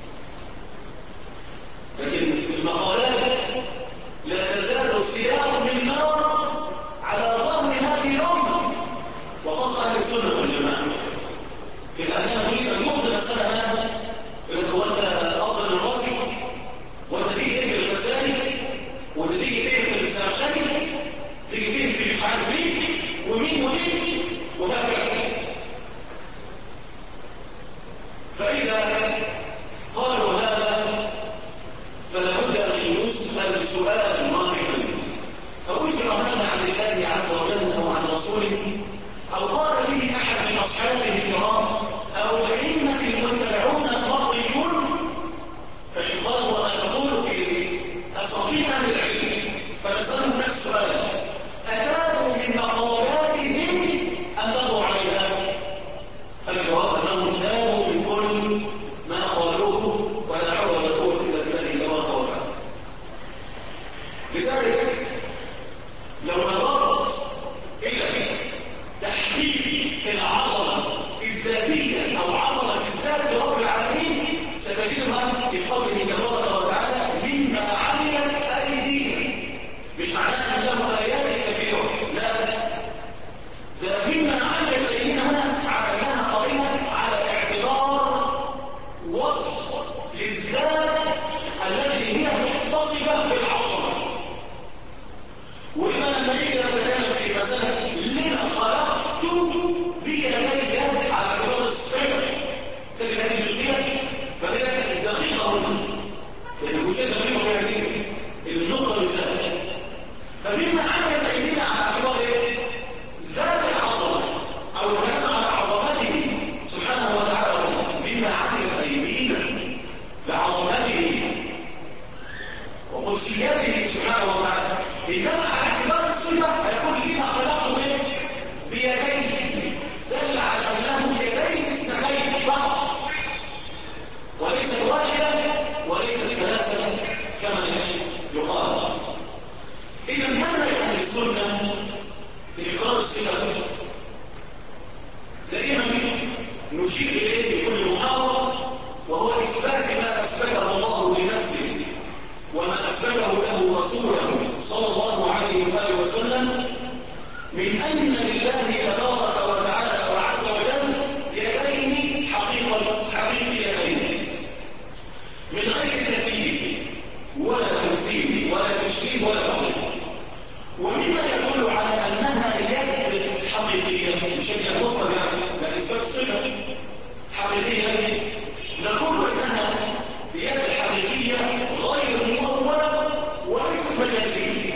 لكن المقالات لا تزال سياق من نار على ظهر هذه الأمة وخاصة أهل السنة والجماعة. إذا أنا أريد أن يخطئ مسألة يقول لك هو أنت أفضل من الرازي، وأنت تيجي تقفل المسائل، وأنت تيجي تقفل السمشاني، تيجي تقفل مش عارف مين ومين ومين وهكذا. نشير إليه في كل محاضرة، وهو إثبات ما أثبته الله لنفسه وما أثبته له رسوله صلى الله عليه وآله وسلم من أن لله تبارك وتعالى وعز وجل يدين حقيقيتين من غير تكييف ولا تمثيل ولا تشبيه ولا تعطيل. ومما يدل على أنها يد حقيقية بشكل مفرد لا إثبات صفة حقيقية، نقول أنها يد حقيقية غير مؤولة وليست مجازية.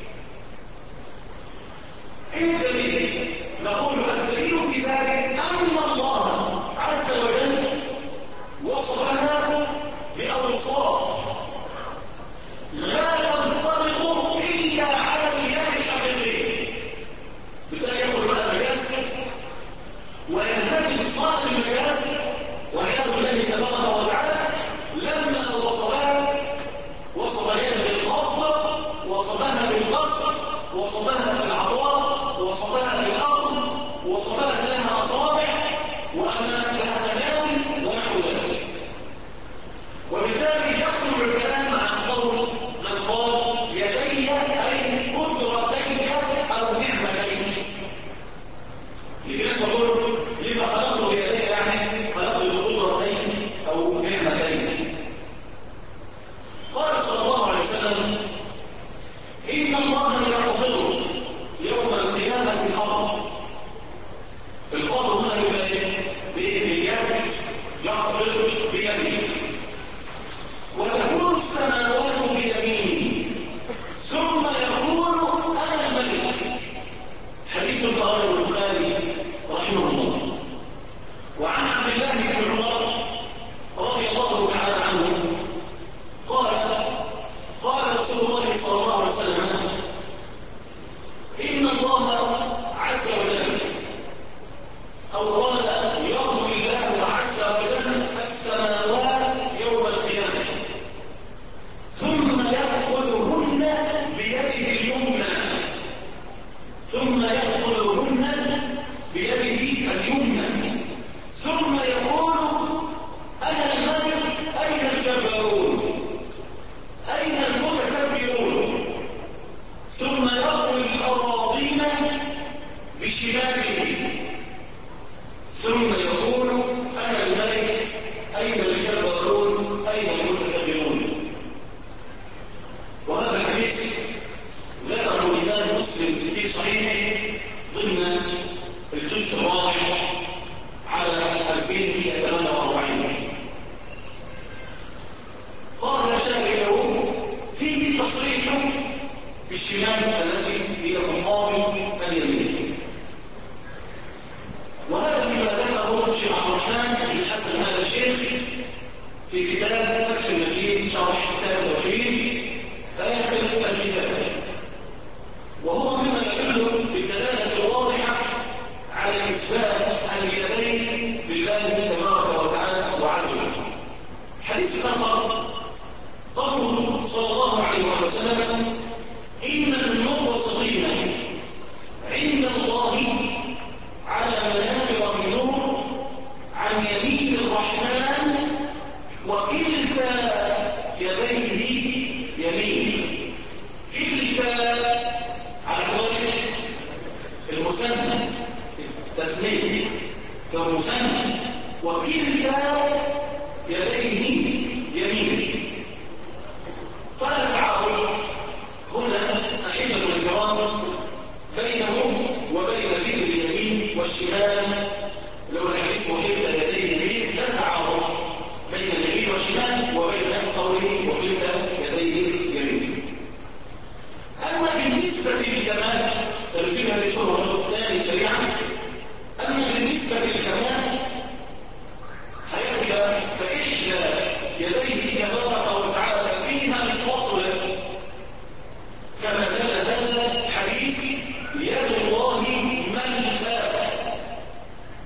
إيه الدليل؟ نقول الدليل في ذلك أن الله عز وجل وصفها بأوصاف لا تنطبق إلا على اليد الحقيقية. بالتالي يقول بقى المجاز وينتهي إصلاح المجاز والعياذ بالله تبارك وتعالى لما وصف اليد بالقبض، وصفها بالبسط، وصفها بالعطاء، وصفها بالأخذ، وصفها لها أصابع وأن لها أنام ونحو ذلك. وبالتالي يخرج الكلام عن قول من قال يدي أي قدرتي أو نعمتين. لذلك نقول لما خلقت بيدي يعني خلقت بقدرتين أو نعمتين. قال صلى الله عليه وسلم إن الله يقبض يوم القيامة الأرض. القبض هنا بيد يقبض بيده، وتكون السماوات بيمينه ثم يقول أنا الملك. حديث رواه البخاري رحمه الله. وعن عبد الله بن عمر رضي الله تعالى عنه قال رسول الله صلى الله عليه وسلم إن الله عز وجل أو قال يرضي الله عز وجل السماوات يوم القيامة ثم يأخذهن بيده اليمنى ثم يقول أنا الملك أين الجبارون أين المتكبرون، ثم يأخذ الأراضين بشماله ثم يقول أنا الملك أين الجبارون أين المتكبرون. وهذا الحديث ذكره الإمام مسلم في صحيحه ضمن الجزء الرابع على 2148. قال شاهده فيه تصريح بالشمال التي هي مقابل اليمين. وهذا فيما ذكره الشيخ عبد الرحمن بن حسن هذا الشيخ في كتاب فتح المجيد شرح كتاب التوحيد آخر الكتاب، وهو مما يدل بالدلالة الواضحة على إثبات اليدين لله تبارك وتعالى وعز وجل. حديث آخر قوله صلى الله عليه وسلم إن المقسطين عند الله على منابر من نور عن يمين الرحمن وكلتا يديه يمين. كلتا على وجه المثنى التسنيم كمثنى، وكلتا يديه يمين. فلا تعارض هنا أحبة الكرام بينهم وبين ذكر اليمين والشمال. لو الحديث وكلتا يديه يمين لا تعارض بين اليمين والشمال وبين قوله وكلتا يديه يمين. أما بالنسبة للكمال سنتم هذه الشهرة الثاني سريعا. أما بالنسبة للكمال هيأتي فإحدى يديه تبارك وتعالى فيها الفضل كما دل هذا حديث يد الله ملأ.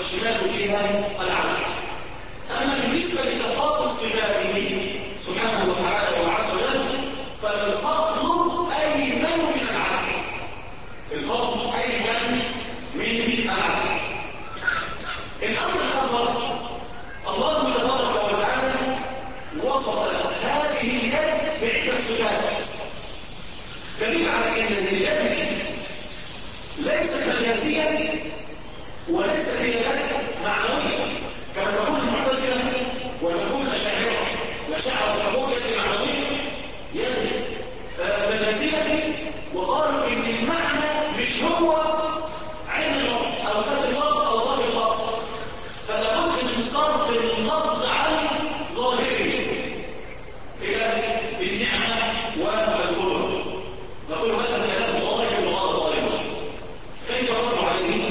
والشمال فيها العدل. أما بالنسبة لتفاضل صفاته سبحانه وتعالى وعز وجل فالفضل أيمن من العدل. الفضل أيمن من العدل. الأمر الآخر الله تبارك وتعالى وصف هذه اليد بعدة صفات دليل على أن اليد ليست مجازية وليست هي يد معنوية كما تقول المعتزلة وتقول الأشاعرة تقول يد معنوية يد مجازية، وقالوا إن المعنى مش هو عين اللفظ أو فتح اللفظ أو ظاهر اللفظ، فلا بد من صرف اللفظ عن ظاهره إلى النعمة والقدرة. نقول هذا كلام ظاهر وغير ظاهر. كيف نرد عليه؟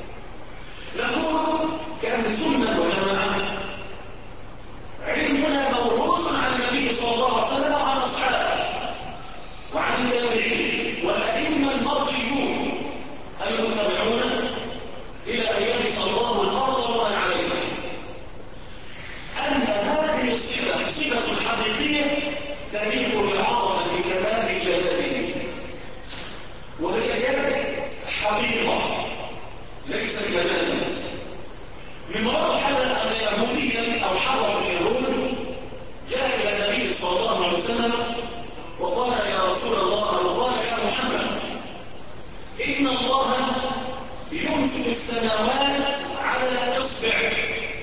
نقول كأهل السنة والجماعة علمنا موروث عن النبي صلى الله عليه وسلم وعن أصحابه وعن التابعين والأئمة المرضيون المتبعون إلى أن يرث الله الأرض ومن عليها أن هذه الصفة صفة حقيقية تليق بعظمة كمال جلاله، وهي يد حقيقة ليست كمالا. من مرض حدث أن يهوديا أو حضر اليهود جاء إلى النبي صلى الله عليه وسلم وقال يا رسول الله أو قال يا محمد إن الله يمسك السماوات على إصبع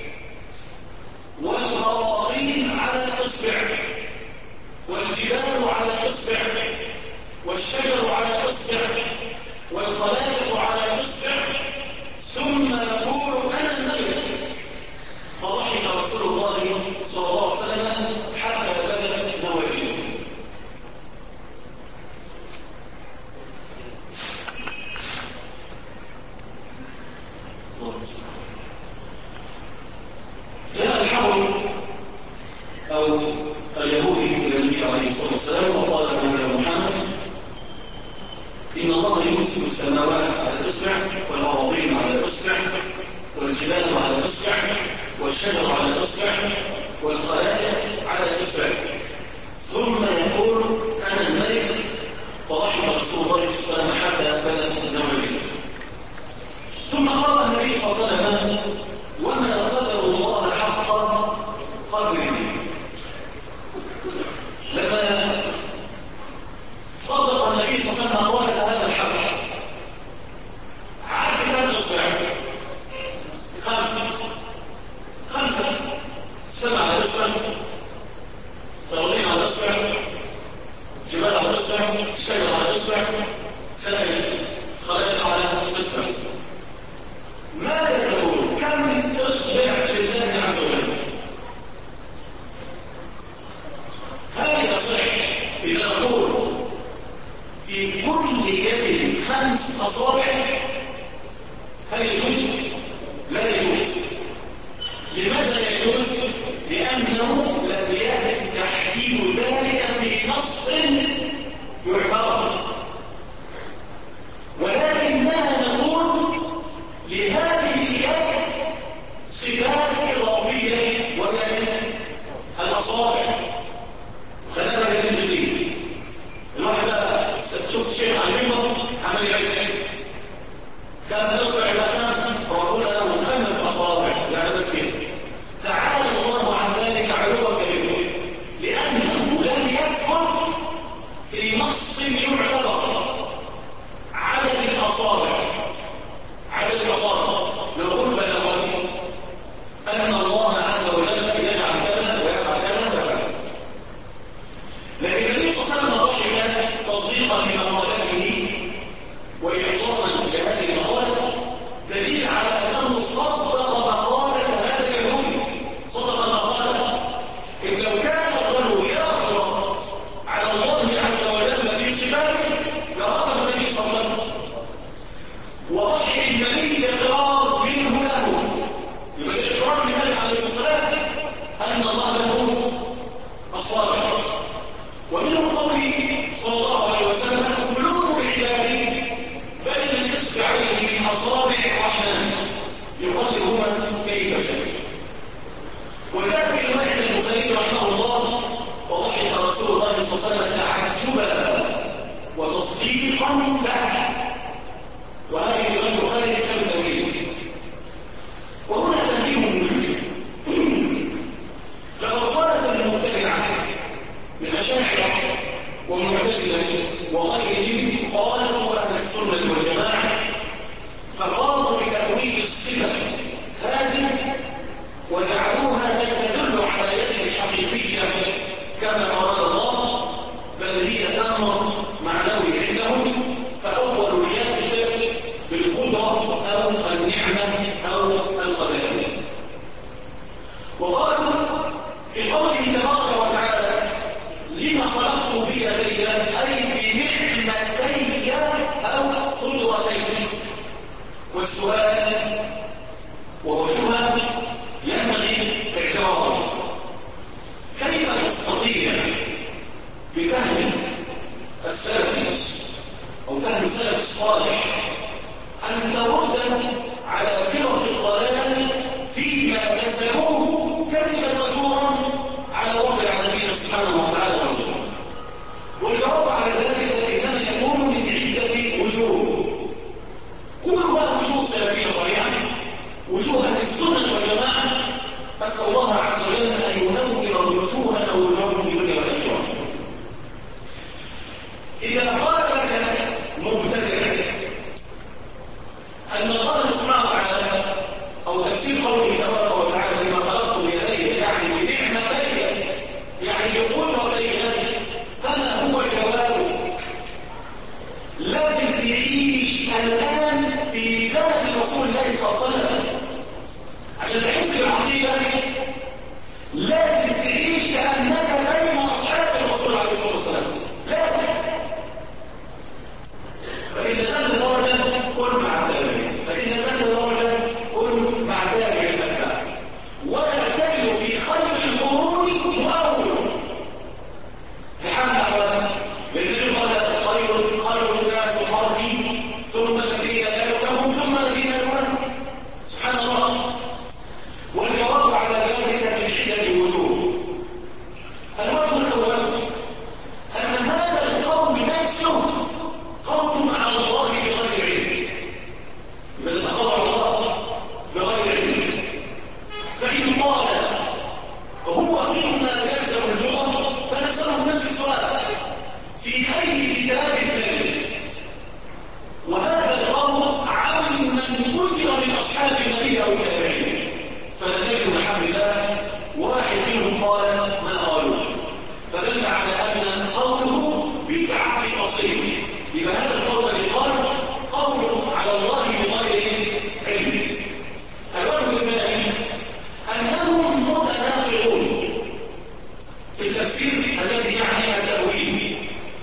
والأراضين على إصبع والجبال على إصبع والشجر على إصبع والخلائق على إصبع ثم يقول أنا الملك، فضحك رسول الله صلى الله عليه وسلم حتى بدت نواجذه. جاء الحبر أو اليهودي إلى النبي عليه الصلاة والسلام وقال له يا محمد إن الله يمسك السماوات على الإصبع والأراضين على الإصبع والجبال على الإصبع والشجر على الإصبع والخلائق على الإصبع ثم يقول أنا الملك، فضحك رسول الله صلى الله عليه وسلم حتى بدت نواجذه. ثم قال النبي صلى الله عليه وسلم وما قدر الله حق قدره. لما صدق النبي صلى الله عليه وسلم قال هذا الحق عاد كم اصبع؟ خمسة 7 على الاصبع، الأراضين على الاصبع، الجبال على الاصبع، الشجر على الاصبع، سائل خلائق على الاصبع. ماذا تقول؟ كم اصبع لله عز وجل؟ هل يصح ان نقول في كل يد 5 أصابع؟ هل يجوز؟ لا يجوز. لماذا لا يجوز؟ لأنه لم يرد تحديد ذلك في نص يعتبر، ولكننا نقول لهذه اليد صفات إضافية وهي الأصابع. خلينا نجد فيه الواحد شفت شيء على المنبر عمل يعيد كان يصبح إلى 5 وأقول له 5 أصابع لا بس كده. تعالى الله عن ذلك علوا كبيرا لأنه لم يذكر في نص يعتبر عدد الأصابع. نقول بلغني أن الله عز وجل يجعل كذا ويفعل كذا ويفعل. لكن النبي صلى الله عليه وسلم ضحك تصديقا لمقالته وإعظاما لهذه المقالة دليل على أنه صدق مقالة هذا اليهودي. صدق المقالة. إن لو كان الرجل يخلق على الله عز وجل في صفاته لرده النبي صلى الله عليه وسلم وضحك النبي إقرار منه له. يبقى الإقرار من النبي عليه الصلاة والسلام أن الله له أصابع، ومنه قوله صلى الله عليه وسلم قلوب العباد بين الإصبعين من أصابع الرحمن يقلبهما رحمه الله وضحك رسول الله صلى الله عليه وسلم تعجبا وتصديقا له، وهذه الإمام البخاري في كتاب التوحيد. وهنا تنبيه مهم، لقد خالف المبتدعة من الأشاعرة والمعتزلة وغيرهم خالفوا أهل السنة والجماعة، فقاموا بتأويل الصفة هذه وجعلوها لا تدل على يد الحقيقية كما أراد الله، بل هي أمر معنوي عندهم، فأول يد بالقدرة أو النعمة أو القدر. وقالوا في قوله تبارك وتعالى لما خلقت بيدي أي بنعمتي أو قدرتي. والسؤال وهو شبهة ينبغي اعتراضه، كيف تستطيع بفهم السلف أو فهم السلف الصالح أن ترد على فرق الضلال فيما نسبوه كذبا وزورا على رب العالمين سبحانه وتعالى؟ والجواب على ذلك إنما يكون من عدة وجوه، كلها وجوه سلفية صريحة، وجوه أهل السنة والجماعة. أسأل الله عز وجل أن ينور وجوهنا ووجوهكم في الدنيا والآخرة. إذا قال لك مبتدع أن الله سبحانه وتعالى أو تفسير قوله تبارك وتعالى لما خلقت بيدي يعني بنعمتي يعني بقدرتي، فما هو جوابك؟ لازم تعيش الآن في زمن رسول الله صلى الله عليه وسلم عشان تحس بالعقيدة. لازم تعيش كأنك بين أصحاب الرسول عليه الصلاة والسلام، لازم. فإذا زاد درجة كن مع التابعين، فإذا زاد درجة كن مع تابع الأتباع، ولا تجد في خير القرون مؤول. محمد أولا بالذي قال خير الناس قرني ثم الذين يلونهم ثم الذين يلونهم. سبحان الله. والجواب على ذلك من عدة وجوه. الوجه الأول أن هذا القول نفسه قول على الله بغير علم، بل تخبر الله بغير علم. فإن قال هو مما يلزم اللغة فنسأله نفس السؤال في أي كتاب الله؟ وهذا القول عام من كثر من أصحاب النبي أو التابعين، فنتجد الحمد لله واحد منهم قال ما قالوه، فدل على أن قوله بدعة بأصله. يبقى هذا القول الذي قال قول على الله بغير علم. الوجه الثاني أنهم متناقضون في التفسير الذي يعني التأويل،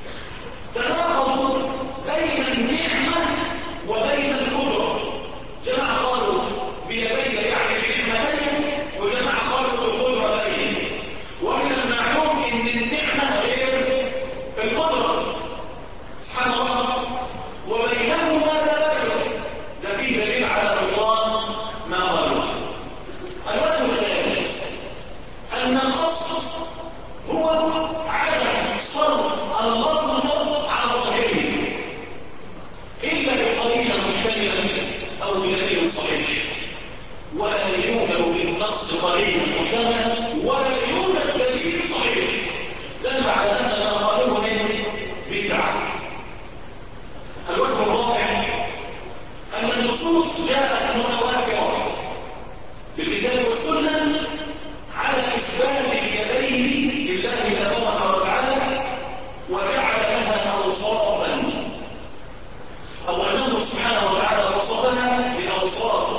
تناقضوا بين النعمة وبين القدرة. جماعة قالوا بيدي يعني بنعمتين، وجماعة قالوا بالقدرة بين. ومن المعلوم ان النعمة غير القدرة، سبحان الله، وبينهما تباين. ده فيه دليل على رضوان ما قالوا. الوجه الثالث ان الخص هو عدم صرف اللفظ عن ظاهره الا بقرينه محتمله او بدليل صحيح، ولا يوجد بالنص قرينه محتمله ولا يوجد دليل صحيح دل على ان ما قالوه من بدعه. الوجه الرابع ان النصوص جاءت متوافره بالكتاب والسنه على اثبات اليدين لله تبارك وتعالى، وجعل لها اوصافا، او انه سبحانه وتعالى وصفها باوصاف.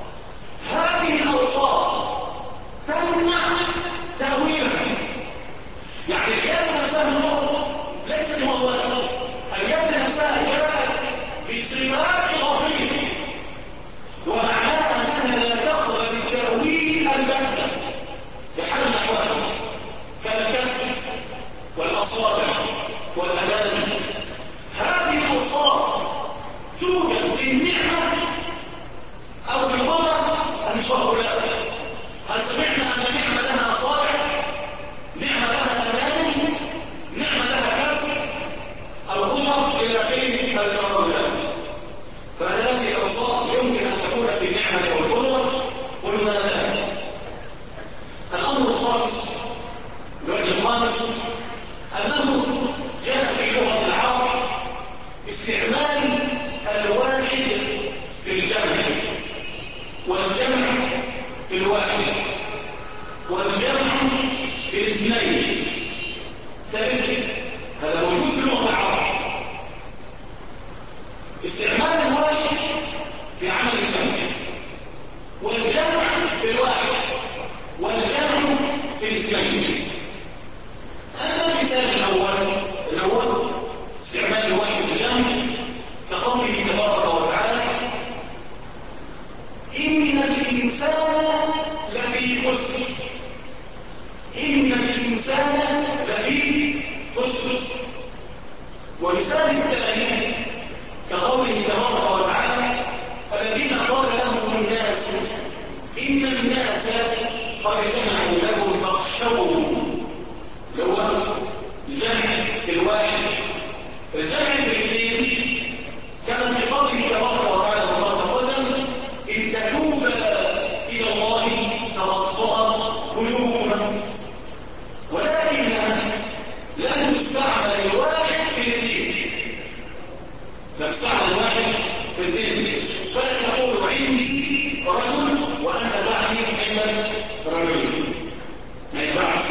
هذه الاوصاف تمنع تاويلها. يعني اليد نفسها ليست موضوعا، اليد نفسها جاءت بصفات اضافيه، ومعنى والجمع في الواحد والجمع في الاثنين. هذا موجود في اللغة العربية. استعمال الواحد في عمل الجمع والجمع في الواحد والجمع في الاثنين. هذا المثال الأول استعمال الواحد في الجمع كقوله تبارك وتعالى: إن الإنسان لفي خسر. إن الإنسان لفي خسر. ولسان الثاني كقوله تبارك وتعالى: الذين قال لهم الناس إن الناس قد جمعوا لهم فاخشوهم. اللي هو الجمع في الواحد. الجمع في الاثنين كان في قوله تبارك وتعالى كما تقدم: إن تتوبا إلى الله فقد صغت قلوبكما. ولكنها لم تستعمل الواحد في الاثنين. لم تستعمل الواحد في الاثنين. فلا تقول عندي رجل وأنت تعني عندك رجل، ما ينفعش.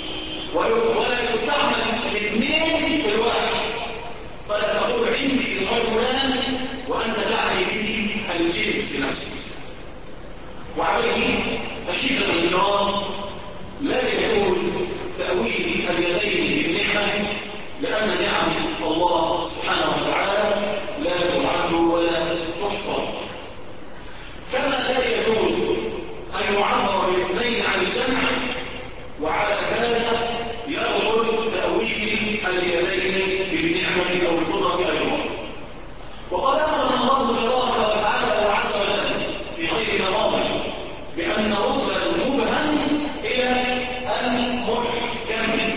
ولا يستعمل الاثنين في الواحد. فلا تقول عندي رجلان وأنت تعني به الجنس نفسه. وعليه فشيخنا الكرام لا يجوز تأويل اليدين بالنعمة، لأن نعم الله سبحانه وتعالى لا تعد ولا تحصى. كما لا يجوز أن يعبر بالاثنين عن الجمع، وعلى هذا يأخذ تأويل اليدين بالنعمة أو القدرة أيضا. وقد أمر الله تبارك وتعالى وعز وجل في غير مواضع بأن نرد المبهم إلى المحكم.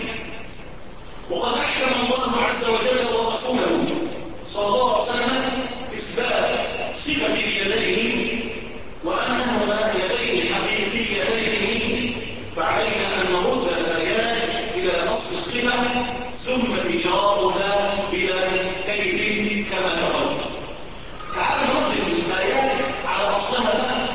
وقد أحكم الله عز وجل ورسوله صلى الله عليه وسلم إثبات صفة اليدين وأنهما يدين حقيقيتين، فعلينا أن نرد الآيات إلى أصل الصفة ثم إجراؤها بلا كيف كما تقول. تعالوا نرد الآيات على أصلها.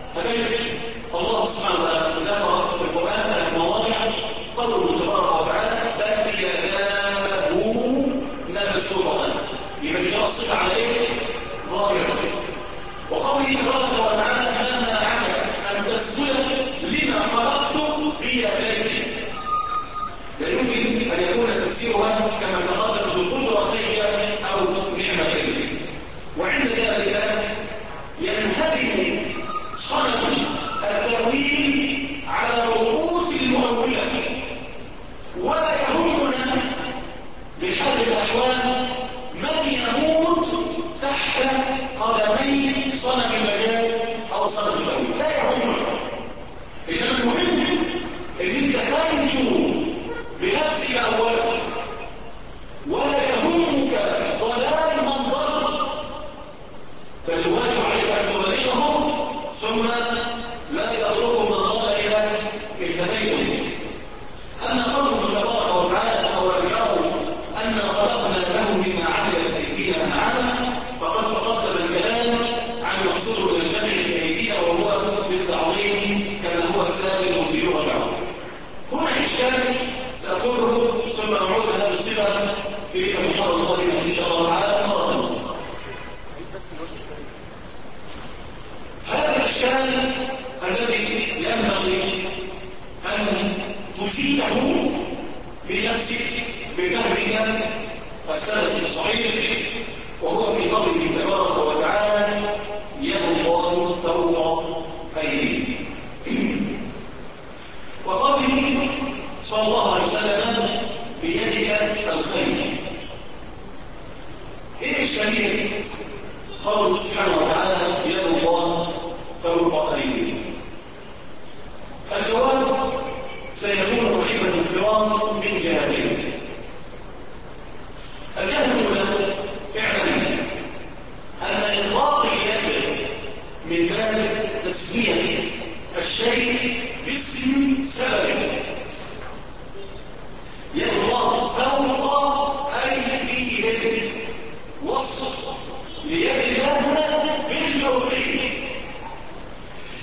الله سبحانه وتعالى ذكر في القرآن ثلاث مواضع: قوله تبارك وتعالى: بل يداه مبسوطتان. يبقى إجراء الصفة على إيه؟ ظاهرة. وقوله تبارك وتعالى: ما منعك أن تسجد لما خلقت بيديك. لا يمكن أن يكون تفسيرها كما تقدم بالقدرتين أو نعمتين. وعند ذلك ينهدم صنم التأويل على رؤوس المؤولة، ولا يهمنا بحال الأحوال من يموت تحت قدمي صنم المجاز أو صنم التأويل، لا يهمنا. إنما المهم إن أنت تنجو بنفسك أولا، ولا يهمك ضلال من ضل، بل الواجب عليك أن تبلغهم ثم لا يضركم من ضل إلى اهتديتم. أما قوله تبارك وتعالى: أولم يروا أنا خلقنا لهم مما عملت أيدينا أنعاما، فقد تقدم الكلام عن يحصله إلى الجمع في أيدينا وهو بالتعظيم كما هو ثابت في لغة العرب. هنا إشكال سأقوله ثم نعود هذه الصفة في المحاضرة القادمة إن شاء الله تعالى مرة أخرى. هذا الإشكال الذي ينبغي أن تزيله بنفسك بفهمك السلف الصحيح، وهو في قوله تبارك وتعالى: يد الله فوق أيديهم. وقوله صلى الله عليه وسلم: بيدك الخير. ايه الشريك؟ قوله سبحانه وتعالى: يد الله فوق أيديهم. الجواب سيكون رحيما الكرام من جهتين. الجهة الأولى: اعلم أن إطلاق اليد من باب تسمية الشيء باسم سبب. يد الله فوق أيديهم، وصف ليد الله هنا بالتوحيد.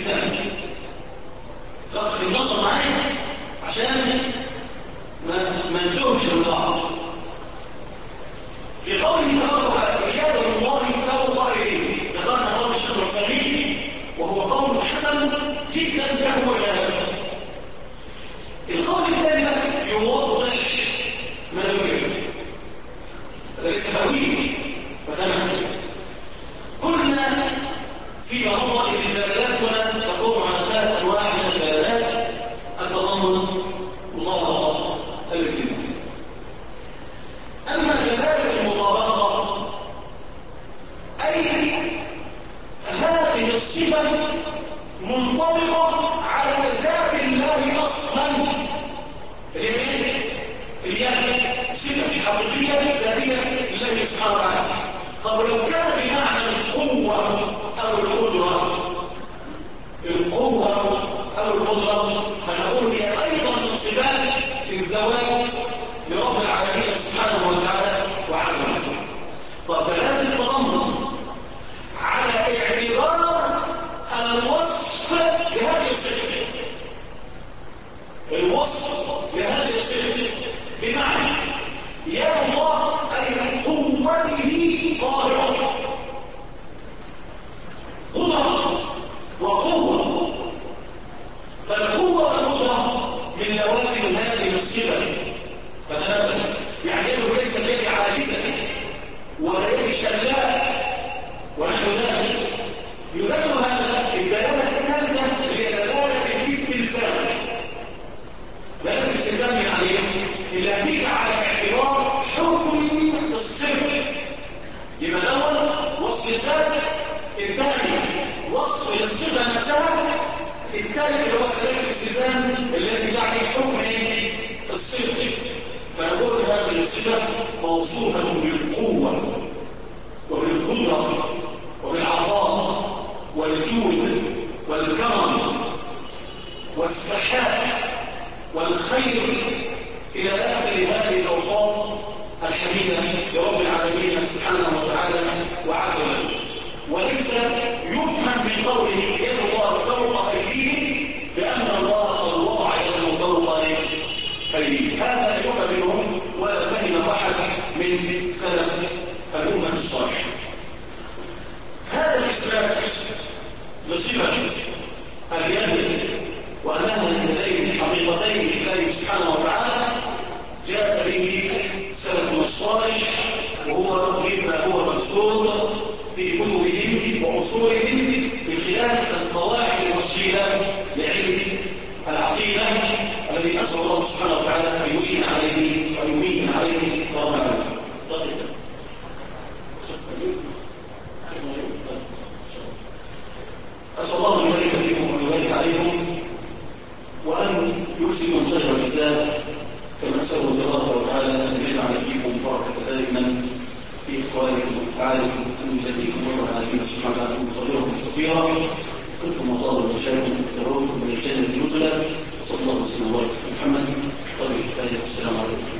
الإسلام. لخص النص معايا عشان ما ندوش لبعض. في قوله تعالى رجال الله فوق أيديهم، ذكرنا قول الشيخ العثيمين وهو قول حسن جدا له إجابة. القول الثاني يوضح ما يريد، ليس تأويل. فتمام. كنا في موضوع الدلالات تقوم على 3 أنواع من الدلالات: التضمن، مطابقة، الالتزام. أما دلالة المطابقة أي هذه الصفة منطبقة على ذات الله أصلا، هي صفة حقيقية ذاتية لله سبحانه وتعالى. طب لو كان بمعنى القوة أو القدرة فنقول هي أيضا من صفات الزواج لرب العالمين سبحانه وتعالى وعز وجل. طب دلالة التضمن على اعتبار الوصف لهذه الصفة، بمعنى يد الله أي قوته قاهرة، قدرة وقوة. فالقوة والقدرة من لوازم هذه الصفة. فتنبه، يعني يده ليس بيد عاجزة ولا يد شلاء ونحو ذلك. يدل هذا الدلالة الثالثة هي دلالة الاستلزام. دلالة الاستلزام يعني إلا تيجي على اعتبار حكم الصفة. يبقى الأول وصف الذات، الثاني وصف للصفة نفسها، الثالث اللي هو دلالة الاستلزام الذي يعني حكم الصفة. فنقول هذه الصفة موصوفة بالقوة وبالقدرة وبالعطاء والجود والكرم والسخاء والخير إلى آخر هذه الأوصاف الحميدة لرب العالمين سبحانه وتعالى وعز وجل. وليس يفهم من قوله يد الله فوق أيديهم بأن الله قد وضع يده فوق أيديهم. هذا لا يفهم منهم ولا فهم أحد من سلف الأمة الصالحة. هذا الإثبات لصفة اليد وأنها من يدين حقيقتين لله سبحانه وتعالى جاء به سلفنا الصالح، وهو مما هو منصور في كتبهم وأصولهم من خلال القواعد الوصية لعلم العقيدة الذي أسأل الله سبحانه وتعالى أن يعين عليه ويمين عليه رب العالمين. أسأل الله أن يبارك فيكم وأن يبارك عليكم وأن يرسلكم خير الجزاء، كما أسأله تبارك وتعالى أن يجعل فيكم بركة دائما في إخوانكم وأفعالكم وأن يجزيكم رب العالمين سبحانه وتعالى وتطهيركم تطهيرا، كنتم وطاب المشاكل تدعوكم من الجنة نزلا. وصلى الله وسلم وبارك على محمد. طيب، والسلام عليكم.